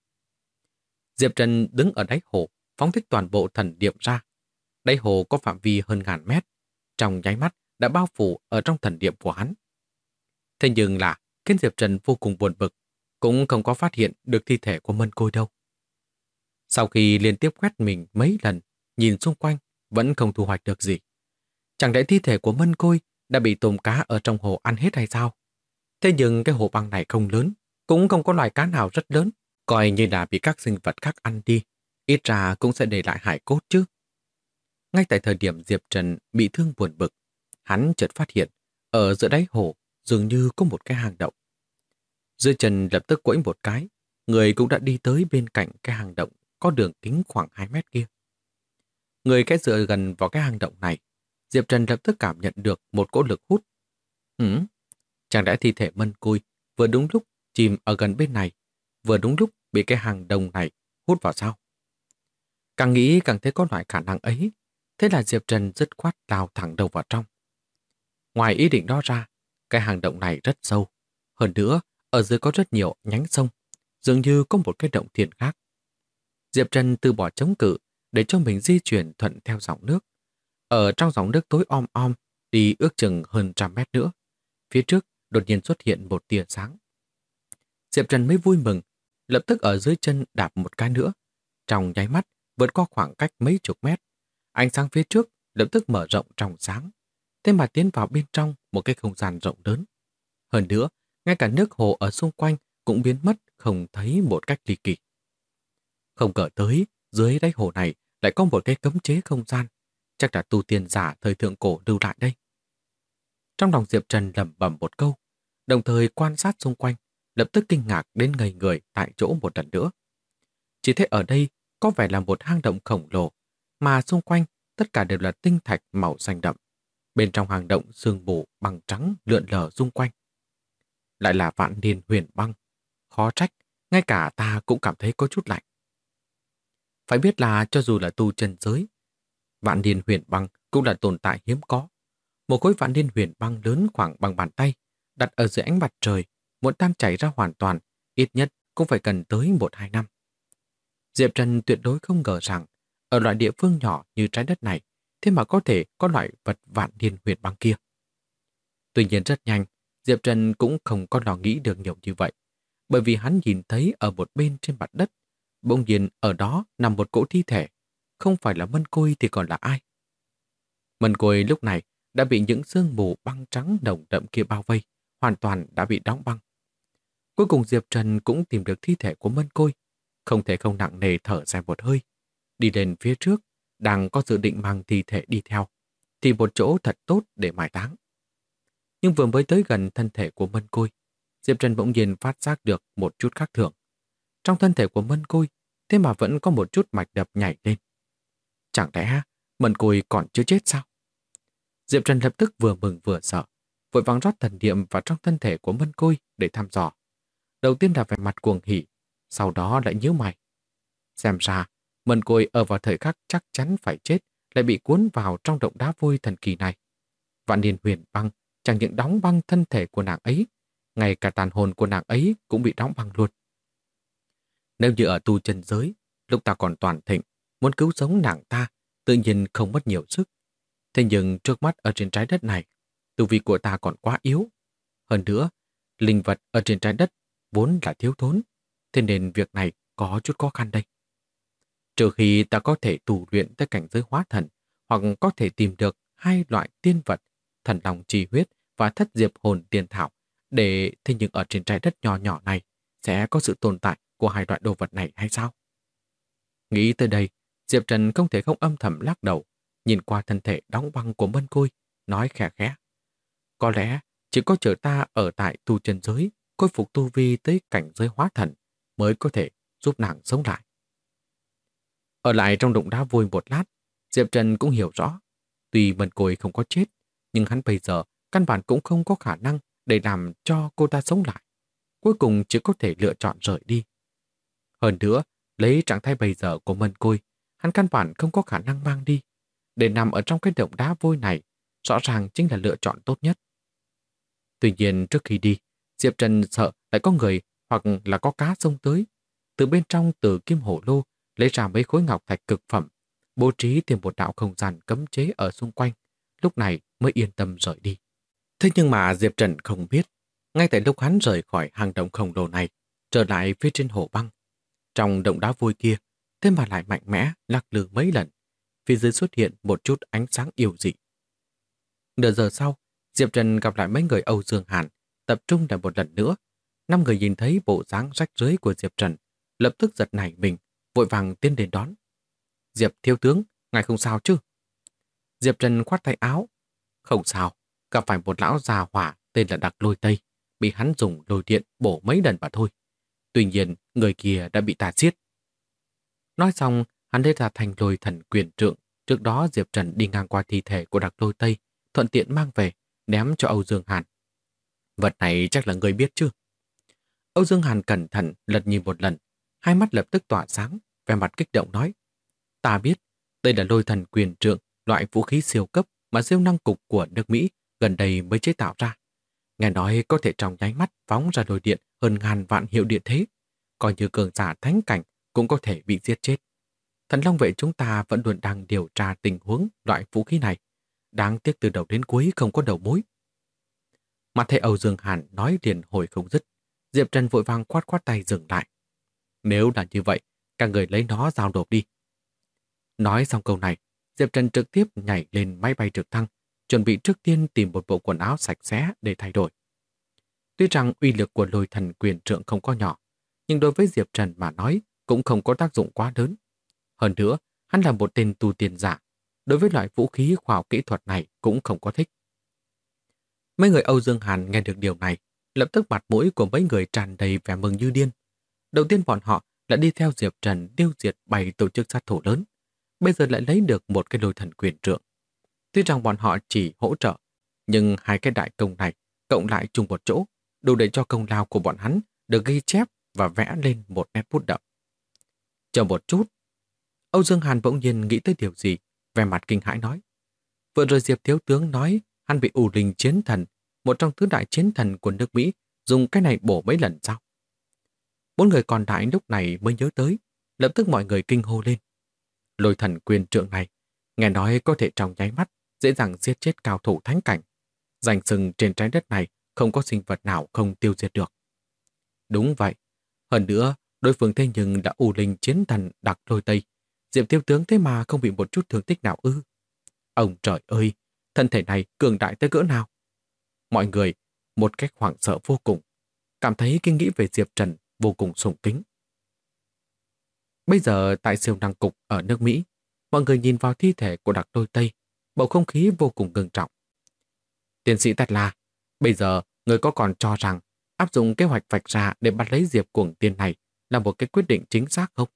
Diệp Trần đứng ở đáy hồ, phóng thích toàn bộ thần niệm ra. Đáy hồ có phạm vi hơn 1000 mét, trong nháy mắt đã bao phủ ở trong thần niệm của hắn. Thế nhưng là khiến Diệp Trần vô cùng buồn bực, cũng không có phát hiện được thi thể của Mân Côi đâu. Sau khi liên tiếp quét mình mấy lần, nhìn xung quanh vẫn không thu hoạch được gì. Chẳng lẽ thi thể của Mân Côi đã bị tôm cá ở trong hồ ăn hết hay sao? Thế nhưng cái hồ băng này không lớn, cũng không có loài cá nào rất lớn, coi như là bị các sinh vật khác ăn đi, ít ra cũng sẽ để lại hải cốt chứ. Ngay tại thời điểm Diệp Trần bị thương buồn bực, hắn chợt phát hiện ở giữa đáy hồ dường như có một cái hang động. Dưới chân lập tức quẫy một cái, người cũng đã đi tới bên cạnh cái hang động có đường kính khoảng 2 mét kia. Người cái dựa gần vào cái hang động này, Diệp Trần lập tức cảm nhận được một cỗ lực hút. Chẳng lẽ thi thể Mân Côi vừa đúng lúc chìm ở gần bên này, vừa đúng lúc bị cái hang động này hút vào sao? Càng nghĩ càng thấy có loại khả năng ấy, thế là Diệp Trần dứt khoát lao thẳng đầu vào trong. Ngoài ý định đó ra, cái hang động này rất sâu. Hơn nữa, ở dưới có rất nhiều nhánh sông, dường như có một cái động thiên khác. Diệp Trần từ bỏ chống cự để cho mình di chuyển thuận theo dòng nước. Ở trong dòng nước tối om om, đi ước chừng hơn 100 mét nữa. Phía trước đột nhiên xuất hiện một tia sáng. Diệp Trần mới vui mừng, lập tức ở dưới chân đạp một cái nữa. Trong nháy mắt, vượt qua khoảng cách mấy chục mét. Ánh sáng phía trước lập tức mở rộng trong sáng. Thế mà tiến vào bên trong một cái không gian rộng lớn. Hơn nữa, ngay cả nước hồ ở xung quanh cũng biến mất không thấy một cách ly kỳ. Không ngờ tới, dưới đáy hồ này lại có một cái cấm chế không gian. chắc là tu tiên giả thời thượng cổ lưu lại đây. Trong lòng Diệp Trần lẩm bẩm một câu, đồng thời quan sát xung quanh, lập tức kinh ngạc đến ngây người tại chỗ một lần nữa. Chỉ thấy ở đây có vẻ là một hang động khổng lồ, mà xung quanh tất cả đều là tinh thạch màu xanh đậm. Bên trong hang động sương mù bằng trắng lượn lờ xung quanh. Lại là vạn niên huyền băng. Khó trách, ngay cả ta cũng cảm thấy có chút lạnh. Phải biết là cho dù là tu chân giới, vạn niên huyền băng cũng là tồn tại hiếm có. Một khối vạn niên huyền băng lớn khoảng bằng bàn tay, đặt ở dưới ánh mặt trời, muốn tan chảy ra hoàn toàn, ít nhất cũng phải cần tới 1-2 năm. Diệp Trần tuyệt đối không ngờ rằng, ở loại địa phương nhỏ như trái đất này, thế mà có thể có loại vật vạn niên huyền băng kia. Tuy nhiên rất nhanh, Diệp Trần cũng không có lo nghĩ được nhiều như vậy, bởi vì hắn nhìn thấy ở một bên trên mặt đất, bỗng nhiên ở đó nằm một cỗ thi thể, không phải là Mân Côi thì còn là ai. Mân Côi lúc này đã bị những sương mù băng trắng nồng đậm kia bao vây, hoàn toàn đã bị đóng băng. Cuối cùng Diệp Trần cũng tìm được thi thể của Mân Côi, không thể không nặng nề thở ra một hơi. Đi lên phía trước, đang có dự định mang thi thể đi theo, thì một chỗ thật tốt để mai táng. Nhưng vừa mới tới gần thân thể của Mân Côi, Diệp Trần bỗng nhiên phát giác được một chút khác thường. Trong thân thể của Mân Côi, thế mà vẫn có một chút mạch đập nhảy lên. Chẳng lẽ Mân Côi còn chưa chết sao? Diệp Trần lập tức vừa mừng vừa sợ, vội vàng rót thần niệm vào trong thân thể của Mân Côi để thăm dò. Đầu tiên là vẻ mặt cuồng hỉ, sau đó lại nhíu mày. Xem ra, Mân Côi ở vào thời khắc chắc chắn phải chết, lại bị cuốn vào trong động đá vôi thần kỳ này. Vạn niên huyền băng chẳng những đóng băng thân thể của nàng ấy, ngay cả tàn hồn của nàng ấy cũng bị đóng băng luôn. Nếu như ở tu chân giới, lúc ta còn toàn thịnh, muốn cứu sống nàng ta, tự nhiên không mất nhiều sức. Thế nhưng trước mắt ở trên trái đất này, tu vi của ta còn quá yếu. Hơn nữa, linh vật ở trên trái đất vốn là thiếu thốn, thế nên việc này có chút khó khăn đây. Trừ khi ta có thể tu luyện tới cảnh giới hóa thần, hoặc có thể tìm được 2 loại tiên vật, thần long chi huyết và thất diệp hồn tiên thảo, thế nhưng ở trên trái đất nhỏ nhỏ này sẽ có sự tồn tại của 2 loại đồ vật này hay sao? Nghĩ tới đây, Diệp Trần không thể không âm thầm lắc đầu, nhìn qua thân thể đóng băng của Mân Côi, nói khẽ khẽ. Có lẽ chỉ có chờ ta ở tại tu chân giới, khôi phục tu vi tới cảnh giới hóa thần mới có thể giúp nàng sống lại. Ở lại trong động đá vôi một lát, Diệp Trần cũng hiểu rõ, tuy Mân Côi không có chết, nhưng hắn bây giờ căn bản cũng không có khả năng để làm cho cô ta sống lại. Cuối cùng chỉ có thể lựa chọn rời đi. Hơn nữa, lấy trạng thái bây giờ của Mân Côi, hắn căn bản không có khả năng mang đi. Để nằm ở trong cái động đá vôi này, rõ ràng chính là lựa chọn tốt nhất. Tuy nhiên trước khi đi, Diệp Trần sợ lại có người hoặc là có cá xông tới. Từ bên trong Tử Kim Hổ Lô lấy ra mấy khối ngọc thạch cực phẩm, bố trí thêm một đạo không gian cấm chế ở xung quanh, lúc này mới yên tâm rời đi. Thế nhưng mà Diệp Trần không biết, ngay tại lúc hắn rời khỏi hang động khổng lồ này, trở lại phía trên hồ băng, trong động đá vôi kia, thế mà lại mạnh mẽ lắc lư mấy lần, phía dưới xuất hiện một chút ánh sáng yêu dị. Nửa giờ sau, Diệp Trần gặp lại mấy người Âu Dương Hàn, tập trung lại một lần nữa. 5 người nhìn thấy bộ dáng rách rưới của Diệp Trần, lập tức giật nảy mình, vội vàng tiến đến đón. Diệp thiếu tướng, ngài không sao chứ? Diệp Trần khoát tay áo. Không sao, gặp phải một lão già hỏa tên là Đặc Lôi Tây, bị hắn dùng lôi điện bổ mấy lần mà thôi. Tuy nhiên, người kia đã bị ta giết. Nói xong, hắn lấy ra thành lôi thần quyền trượng. Trước đó Diệp Trần đi ngang qua thi thể của Đặc Lôi Tây, thuận tiện mang về, ném cho Âu Dương Hàn. Vật này chắc là người biết chứ? Âu Dương Hàn cẩn thận lật nhìn một lần, hai mắt lập tức tỏa sáng, vẻ mặt kích động nói. Ta biết, đây là lôi thần quyền trượng, loại vũ khí siêu cấp mà siêu năng cục của nước Mỹ gần đây mới chế tạo ra. Nghe nói có thể trong nháy mắt phóng ra lôi điện hơn ngàn vạn hiệu điện thế. Coi như cường giả thánh cảnh cũng có thể bị giết chết. Thần Long vệ chúng ta vẫn luôn đang điều tra tình huống loại vũ khí này. Đáng tiếc từ đầu đến cuối không có đầu mối. Mặt thấy Âu Dương Hàn nói liền hồi không dứt. Diệp Trần vội vàng quát quát tay dừng lại. Nếu là như vậy, các người lấy nó giao nộp đi. Nói xong câu này, Diệp Trần trực tiếp nhảy lên máy bay trực thăng, chuẩn bị trước tiên tìm một bộ quần áo sạch sẽ để thay đổi. Tuy rằng uy lực của lôi thần quyền trượng không có nhỏ, nhưng đối với Diệp Trần mà nói cũng không có tác dụng quá lớn. Hơn nữa, hắn là một tên tu tiên giả, đối với loại vũ khí khoa học kỹ thuật này cũng không có thích. Mấy người Âu Dương Hàn nghe được điều này, lập tức mặt mũi của mấy người tràn đầy vẻ mừng như điên. Đầu tiên bọn họ đã đi theo Diệp Trần tiêu diệt 7 tổ chức sát thủ lớn, bây giờ lại lấy được một cái lôi thần quyền trượng. Tuy rằng bọn họ chỉ hỗ trợ, nhưng hai cái đại công này cộng lại chung một chỗ, đủ để cho công lao của bọn hắn được ghi chép và vẽ lên một nét bút đậm. Chờ một chút, Âu Dương Hàn bỗng nhiên nghĩ tới điều gì, vẻ mặt kinh hãi nói. Vừa rồi Diệp thiếu tướng nói hắn bị U Linh chiến thần, một trong tứ đại chiến thần của nước Mỹ, dùng cái này bổ mấy lần sao? Bốn người còn lại lúc này mới nhớ tới, lập tức mọi người kinh hô lên. Lôi thần quyền trượng này, nghe nói có thể trong nháy mắt, dễ dàng giết chết cao thủ thánh cảnh. Danh sừng trên trái đất này không có sinh vật nào không tiêu diệt được. Đúng vậy. Hơn nữa, đối phương thế nhưng đã U Linh chiến thần đặc lôi tây. Diệp thiếu tướng thế mà không bị một chút thương tích nào ư? Ông trời ơi, thân thể này cường đại tới cỡ nào? Mọi người, một cách hoảng sợ vô cùng, cảm thấy kinh nghĩ về Diệp Trần vô cùng sùng kính. Bây giờ tại siêu năng cục ở nước Mỹ, mọi người nhìn vào thi thể của đặc đôi Tây, bầu không khí vô cùng ngưng trọng. Tiến sĩ Tesla, bây giờ người có còn cho rằng áp dụng kế hoạch vạch ra để bắt lấy Diệp Cuồng Tiên này là một cái quyết định chính xác không?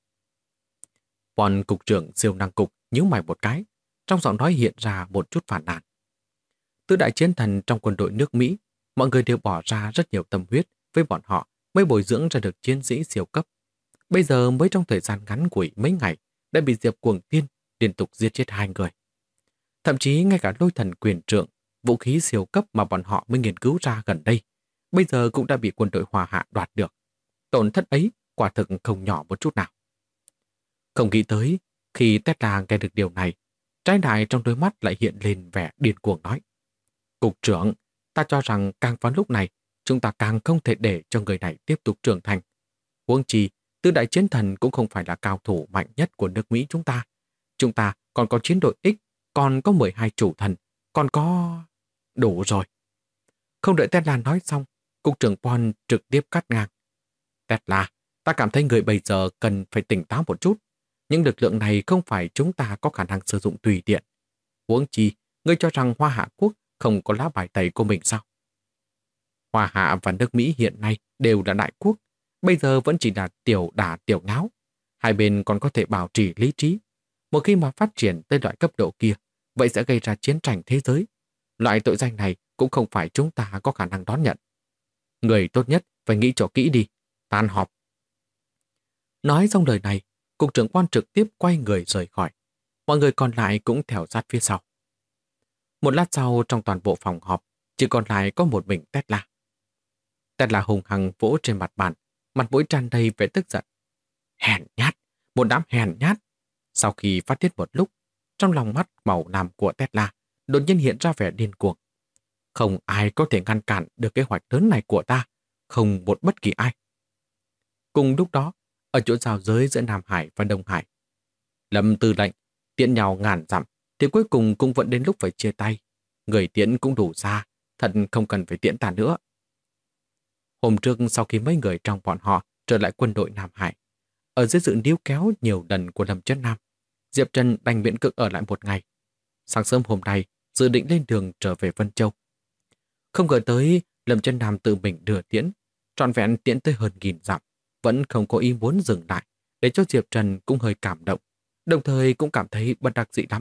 Còn cục trưởng siêu năng cục nhíu mày một cái, trong giọng nói hiện ra một chút phản nàn. Tứ đại chiến thần trong quân đội nước Mỹ, mọi người đều bỏ ra rất nhiều tâm huyết với bọn họ mới bồi dưỡng ra được chiến sĩ siêu cấp. Bây giờ mới trong thời gian ngắn ngủi mấy ngày đã bị Diệp Cuồng Tiên liên tục giết chết 2 người. Thậm chí ngay cả lôi thần quyền trượng, vũ khí siêu cấp mà bọn họ mới nghiên cứu ra gần đây, bây giờ cũng đã bị quân đội Hoa Hạ đoạt được. Tổn thất ấy quả thực không nhỏ một chút nào. Không nghĩ tới, khi Tesla nghe được điều này, trái đại trong đôi mắt lại hiện lên vẻ điên cuồng nói. Cục trưởng, ta cho rằng càng vào lúc này, chúng ta càng không thể để cho người này tiếp tục trưởng thành. Huống chi, tứ đại chiến thần cũng không phải là cao thủ mạnh nhất của nước Mỹ chúng ta. Chúng ta còn có chiến đội X, còn có 12 chủ thần, còn có... Đủ rồi. Không đợi Tesla nói xong, cục trưởng Paul trực tiếp cắt ngang. Tesla, ta cảm thấy người bây giờ cần phải tỉnh táo một chút. Những lực lượng này không phải chúng ta có khả năng sử dụng tùy tiện. Huống chi, ngươi cho rằng Hoa Hạ Quốc không có lá bài tẩy của mình sao? Hoa Hạ và nước Mỹ hiện nay đều là đại quốc, bây giờ vẫn chỉ là tiểu đả tiểu nháo. Hai bên còn có thể bảo trì lý trí. Một khi mà phát triển tới loại cấp độ kia, vậy sẽ gây ra chiến tranh thế giới. Loại tội danh này cũng không phải chúng ta có khả năng đón nhận. Người tốt nhất phải nghĩ cho kỹ đi, tan họp. Nói xong lời này, cục trưởng quan trực tiếp quay người rời khỏi. Mọi người còn lại cũng theo sát phía sau. Một lát sau trong toàn bộ phòng họp, chỉ còn lại có một mình Tesla. Tesla hùng hăng vỗ trên mặt bàn, mặt mũi tràn đầy vẻ tức giận. Hèn nhát, một đám hèn nhát. Sau khi phát tiết một lúc, trong lòng mắt màu lam của Tesla đột nhiên hiện ra vẻ điên cuồng. Không ai có thể ngăn cản được kế hoạch lớn này của ta, không một bất kỳ ai. Cùng lúc đó, ở chỗ giao giới giữa Nam Hải và Đông Hải, Lâm Tư lệnh tiễn nhau ngàn dặm, thì cuối cùng cũng vẫn đến lúc phải chia tay. Người tiễn cũng đủ xa, thật không cần phải tiễn ta nữa. Hôm trước sau khi mấy người trong bọn họ trở lại quân đội Nam Hải, ở dưới sự níu kéo nhiều lần của Lâm Chân Nam, Diệp Trần đành miễn cưỡng ở lại một ngày. Sáng sớm hôm nay, dự định lên đường trở về Vân Châu. Không ngờ tới, Lâm Chân Nam tự mình đưa tiễn, trọn vẹn tiễn tới hơn 1000 dặm, vẫn không có ý muốn dừng lại, để cho Diệp Trần cũng hơi cảm động, đồng thời cũng cảm thấy bất đắc dĩ lắm.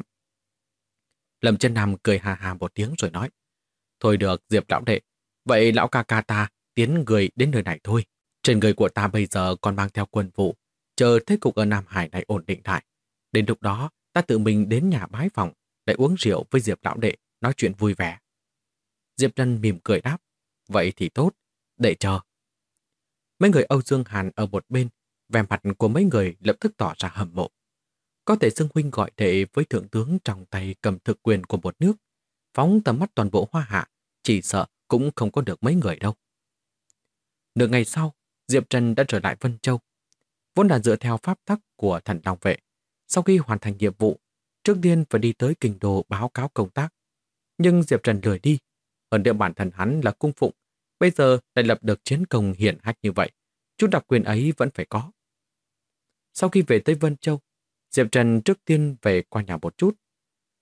Lâm Chân Nam cười hà hà một tiếng rồi nói, thôi được Diệp lão đệ, vậy lão ca ca ta tiến người đến nơi này thôi. Trên người của ta bây giờ còn mang theo quân vụ, chờ thế cục ở Nam Hải này ổn định lại. Đến lúc đó, ta tự mình đến nhà bái phòng để uống rượu với Diệp lão đệ, nói chuyện vui vẻ. Diệp Trần mỉm cười đáp, vậy thì tốt, để chờ. Mấy người Âu Dương Hàn ở một bên, vẻ mặt của mấy người lập tức tỏ ra hâm mộ. Có thể xưng huynh gọi đệ với thượng tướng trong tay cầm thực quyền của một nước, phóng tầm mắt toàn bộ Hoa Hạ, chỉ sợ cũng không có được mấy người đâu. Nửa ngày sau, Diệp Trần đã trở lại Vân Châu. Vốn là dựa theo pháp tắc của Thần Long Vệ. Sau khi hoàn thành nhiệm vụ, trước tiên phải đi tới kinh đô báo cáo công tác. Nhưng Diệp Trần lười đi. Hơn nữa bản thân hắn là cung phụng, bây giờ lại lập được chiến công hiển hách như vậy. Chút đặc quyền ấy vẫn phải có. Sau khi về tới Vân Châu, Diệp Trần trước tiên về qua nhà một chút.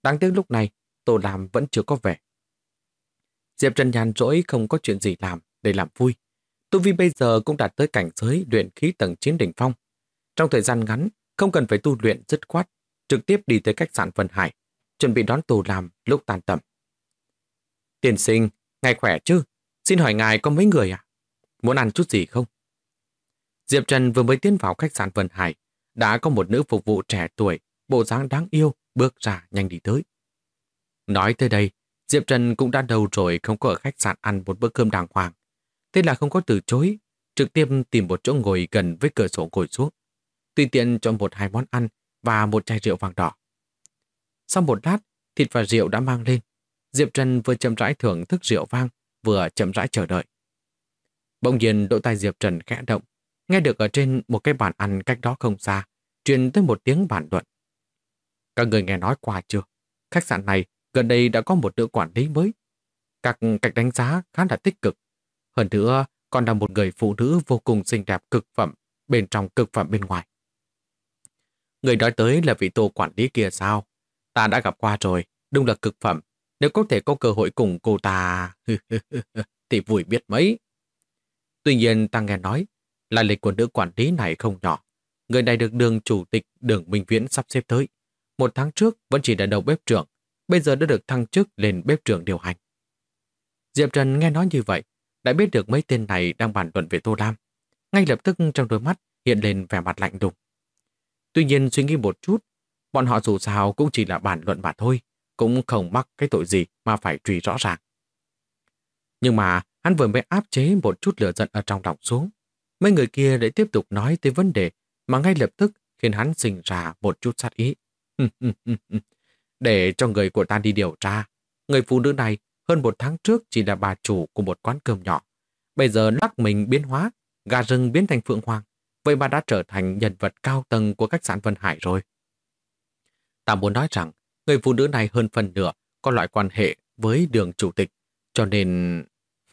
Đáng tiếc lúc này, Tô Lam vẫn chưa có vẻ. Diệp Trần nhàn rỗi không có chuyện gì làm để làm vui. Tu vi bây giờ cũng đạt tới cảnh giới luyện khí tầng 9 đỉnh phong. Trong thời gian ngắn, không cần phải tu luyện dứt khoát, trực tiếp đi tới khách sạn Vân Hải, chuẩn bị đón Tô Lam lúc tan tầm. Tiên sinh, ngài khỏe chứ? Xin hỏi ngài có mấy người à? Muốn ăn chút gì không? Diệp Trần vừa mới tiến vào khách sạn Vân Hải, đã có một nữ phục vụ trẻ tuổi, bộ dáng đáng yêu, bước ra nhanh đi tới. Nói tới đây, Diệp Trần cũng đã đầu rồi không có ở khách sạn ăn một bữa cơm đàng hoàng. Thế là không có từ chối, trực tiếp tìm một chỗ ngồi gần với cửa sổ ngồi xuống. Tùy tiện cho một hai món ăn và một chai rượu vang đỏ. Sau một lát, thịt và rượu đã mang lên. Diệp Trần vừa chậm rãi thưởng thức rượu vang, vừa chậm rãi chờ đợi. Bỗng nhiên lỗ tai Diệp Trần khẽ động, nghe được ở trên một cái bàn ăn cách đó không xa, truyền tới một tiếng bàn luận. Các người nghe nói qua chưa? Khách sạn này gần đây đã có một nữ quản lý mới. Các cách đánh giá khá là tích cực. Hơn nữa, còn là một người phụ nữ vô cùng xinh đẹp cực phẩm, bên trong cực phẩm bên ngoài. Người nói tới là vị Tô quản lý kia sao? Ta đã gặp qua rồi, đúng là cực phẩm. Nếu có thể có cơ hội cùng cô ta thì vui biết mấy. Tuy nhiên ta nghe nói là lịch của nữ quản lý này không nhỏ. Người này được Đường chủ tịch Đường Minh Viễn sắp xếp tới. 1 tháng trước vẫn chỉ là đầu bếp trưởng, bây giờ đã được thăng chức lên bếp trưởng điều hành. Diệp Trần nghe nói như vậy, đã biết được mấy tên này đang bàn luận về Tô Lam. Ngay lập tức trong đôi mắt hiện lên vẻ mặt lạnh lùng. Tuy nhiên suy nghĩ một chút, bọn họ dù sao cũng chỉ là bàn luận mà thôi, cũng không mắc cái tội gì mà phải truy rõ ràng. Nhưng mà hắn vừa mới áp chế một chút lửa giận ở trong lòng xuống. Mấy người kia lại tiếp tục nói tới vấn đề mà ngay lập tức khiến hắn sinh ra một chút sát ý. Để cho người của ta đi điều tra. Người phụ nữ này hơn 1 tháng trước chỉ là bà chủ của một quán cơm nhỏ. Bây giờ lắc mình biến hóa, gà rừng biến thành phượng hoàng. Vậy mà đã trở thành nhân vật cao tầng của khách sạn Vân Hải rồi. Ta muốn nói rằng người phụ nữ này hơn phần nửa có loại quan hệ với Đường chủ tịch. Cho nên...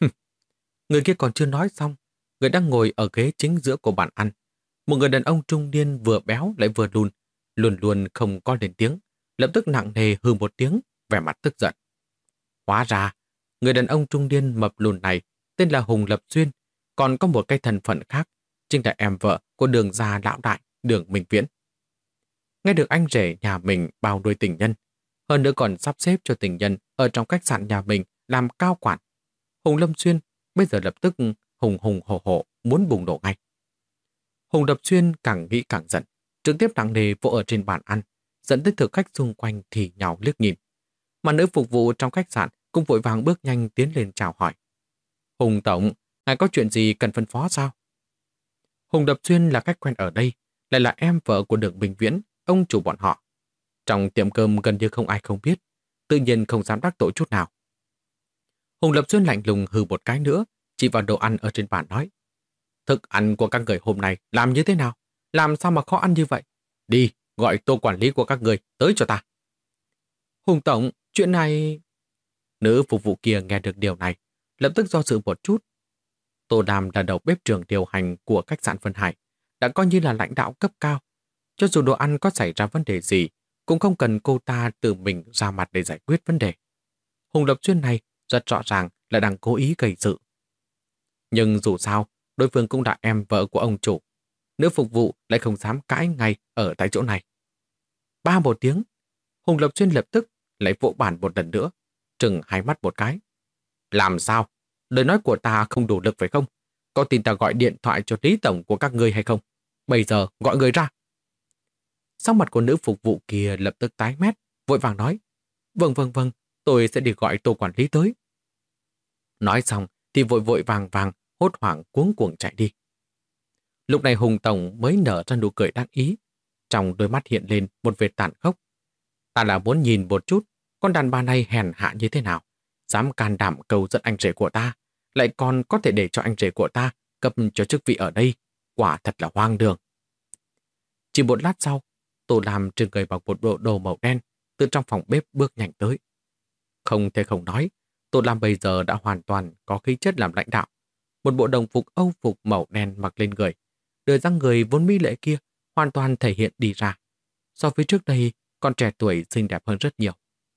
Người kia còn chưa nói xong. Người đang ngồi ở ghế chính giữa của bàn ăn. Một người đàn ông trung niên vừa béo lại vừa lùn, luôn luôn không có lên tiếng, lập tức nặng nề hừ một tiếng, vẻ mặt tức giận. Hóa ra, người đàn ông trung niên mập lùn này tên là Hùng Lập Xuyên, còn có một cái thân phận khác, chính là em vợ của Đường gia lão đại, Đường Minh Viễn. Nghe được anh rể nhà mình bao nuôi tình nhân, hơn nữa còn sắp xếp cho tình nhân ở trong khách sạn nhà mình làm cao quản. Hùng Lâm Xuyên bây giờ lập tức hùng hùng hổ hổ muốn bùng nổ ngay. Hùng Lập Xuyên càng nghĩ càng giận, trực tiếp nặng nề vỗ ở trên bàn ăn, dẫn tới thực khách xung quanh thì nhào liếc nhìn. Mà nữ phục vụ trong khách sạn cũng vội vàng bước nhanh tiến lên chào hỏi. Hùng tổng, ngài có chuyện gì cần phân phó sao? Hùng Lập Xuyên là khách quen ở đây, lại là em vợ của Đường Minh Viễn, ông chủ bọn họ. Trong tiệm cơm gần như không ai không biết, tự nhiên không dám đắc tội chút nào. Hùng Lập Xuyên lạnh lùng hừ một cái nữa, chỉ vào đồ ăn ở trên bàn nói. Thức ăn của các người hôm nay làm như thế nào? Làm sao mà khó ăn như vậy? Đi, gọi Tô quản lý của các người tới cho ta. Hùng tổng, chuyện này... Nữ phục vụ kia nghe được điều này, lập tức do dự một chút. Tô Đàm là đầu bếp trưởng điều hành của khách sạn Vân Hải, đã coi như là lãnh đạo cấp cao. Cho dù đồ ăn có xảy ra vấn đề gì, cũng không cần cô ta tự mình ra mặt để giải quyết vấn đề. Hùng Lập Xuyên này rất rõ ràng là đang cố ý gây sự. Nhưng dù sao, đối phương cũng là em vợ của ông chủ. Nữ phục vụ lại không dám cãi ngay ở tại chỗ này. Ba một tiếng, Hùng Lập Xuyên lập tức lại vỗ bàn một lần nữa, trừng hai mắt một cái. Làm sao? Lời nói của ta không đủ lực phải không? Có tin ta gọi điện thoại cho Lý Tổng của các ngươi hay không? Bây giờ gọi người ra. Sắc mặt của nữ phục vụ kia lập tức tái mét, vội vàng nói. Vâng, tôi sẽ đi gọi Tô quản lý tới. Nói xong thì vội vội vàng vàng, hốt hoảng cuống cuồng chạy đi. Lúc này Hùng Tổng mới nở ra nụ cười đáng ý, trong đôi mắt hiện lên một vệt tàn khốc. Ta là muốn nhìn một chút con đàn bà này hèn hạ như thế nào, dám can đảm cầu dẫn anh rể của ta, lại còn có thể để cho anh rể của ta cấp cho chức vị ở đây, quả thật là hoang đường. Chỉ một lát sau, Tô Lam trên người bằng một bộ đồ màu đen từ trong phòng bếp bước nhanh tới. Không thể không nói, Tô Lam bây giờ đã hoàn toàn có khí chất làm lãnh đạo. Một bộ đồng phục Âu phục màu đen mặc lên người, đời dáng người vốn mỹ lệ kia hoàn toàn thể hiện đi ra. So với trước đây, con trẻ tuổi xinh đẹp hơn rất nhiều.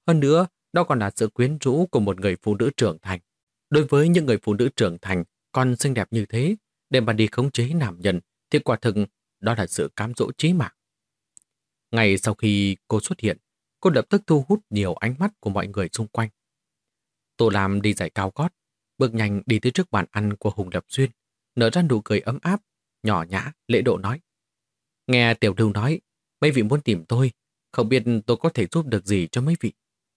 Hơn nữa, đó còn là sự quyến rũ của một người phụ nữ trưởng thành. Đối với những người phụ nữ trưởng thành còn xinh đẹp như thế, để mà đi khống chế nam nhân thì quả thực đó là sự cám dỗ chí mạng. Ngay sau khi cô xuất hiện, cô lập tức thu hút nhiều ánh mắt của mọi người xung quanh. Tô Lam đi giày cao gót, bước nhanh đi tới trước bàn ăn của Hùng Lập Xuyên, nở ra nụ cười ấm áp, nhỏ nhã, lễ độ nói. Nghe Tiểu Lưu nói, mấy vị muốn tìm tôi, không biết tôi có thể giúp được gì cho mấy vị.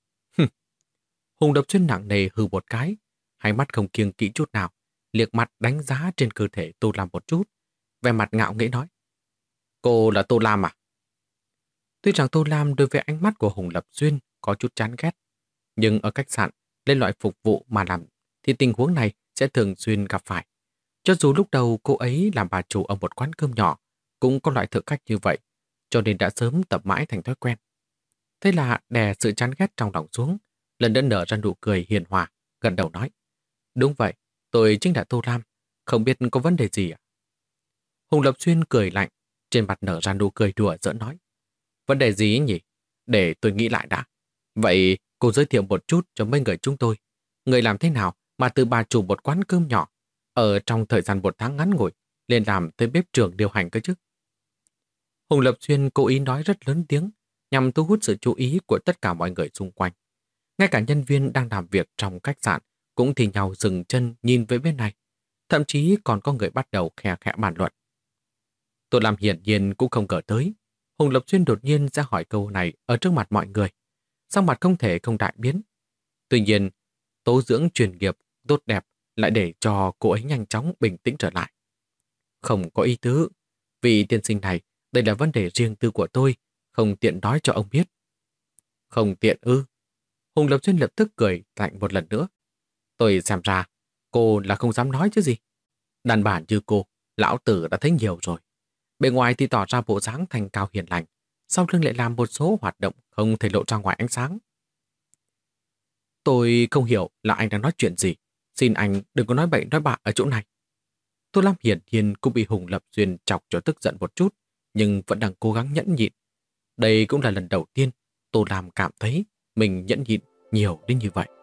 Hùng Lập Xuyên nặng nề hừ một cái, hai mắt không kiêng kỹ chút nào, liếc mặt đánh giá trên cơ thể Tô Lam một chút, vẻ mặt ngạo nghễ nói. Cô là Tô Lam à? Tuy rằng Tô Lam đối với ánh mắt của Hùng Lập Xuyên có chút chán ghét, nhưng ở khách sạn, lên loại phục vụ mà làm thì tình huống này sẽ thường xuyên gặp phải. Cho dù lúc đầu cô ấy làm bà chủ ở một quán cơm nhỏ, cũng có loại thực khách như vậy, cho nên đã sớm tập mãi thành thói quen. Thế là đè sự chán ghét trong lòng xuống, lần nữa nở ra nụ cười hiền hòa, gần đầu nói. Đúng vậy, tôi chính là Tô Lam, không biết có vấn đề gì à? Hùng Lập Xuyên cười lạnh, trên mặt nở ra nụ cười đùa giỡn nói. Vấn đề gì nhỉ? Để tôi nghĩ lại đã. Vậy cô giới thiệu một chút cho mấy người chúng tôi. Người làm thế nào mà từ bà chủ một quán cơm nhỏ ở trong thời gian 1 tháng ngắn ngủi lên làm tới bếp trưởng điều hành cơ chứ? Hùng Lập Xuyên cố ý nói rất lớn tiếng nhằm thu hút sự chú ý của tất cả mọi người xung quanh. Ngay cả nhân viên đang làm việc trong khách sạn cũng thì nhau dừng chân nhìn về bên này. Thậm chí còn có người bắt đầu khe khẽ bàn luận. Tô Lam hiển nhiên cũng không ngờ tới. Hùng Lập Xuyên đột nhiên ra hỏi câu này ở trước mặt mọi người. Sắc mặt không thể không đại biến. Tuy nhiên, tố dưỡng chuyên nghiệp, tốt đẹp lại để cho cô ấy nhanh chóng bình tĩnh trở lại. Không có ý tứ. Vì tiên sinh này, đây là vấn đề riêng tư của tôi, không tiện nói cho ông biết. Không tiện ư? Hùng Lập Xuyên lập tức cười lạnh một lần nữa. Tôi xem ra, cô là không dám nói chứ gì. Đàn bà như cô, lão tử đã thấy nhiều rồi. Bề ngoài thì tỏ ra bộ dáng thanh cao hiền lành, sau lưng lại làm một số hoạt động không thể lộ ra ngoài ánh sáng. Tôi không hiểu là anh đang nói chuyện gì. Xin anh đừng có nói bậy nói bạ ở chỗ này. Tô Lam hiển nhiên cũng bị Hùng Lập Xuyên chọc cho tức giận một chút, nhưng vẫn đang cố gắng nhẫn nhịn. Đây cũng là lần đầu tiên Tô Lam cảm thấy mình nhẫn nhịn nhiều đến như vậy.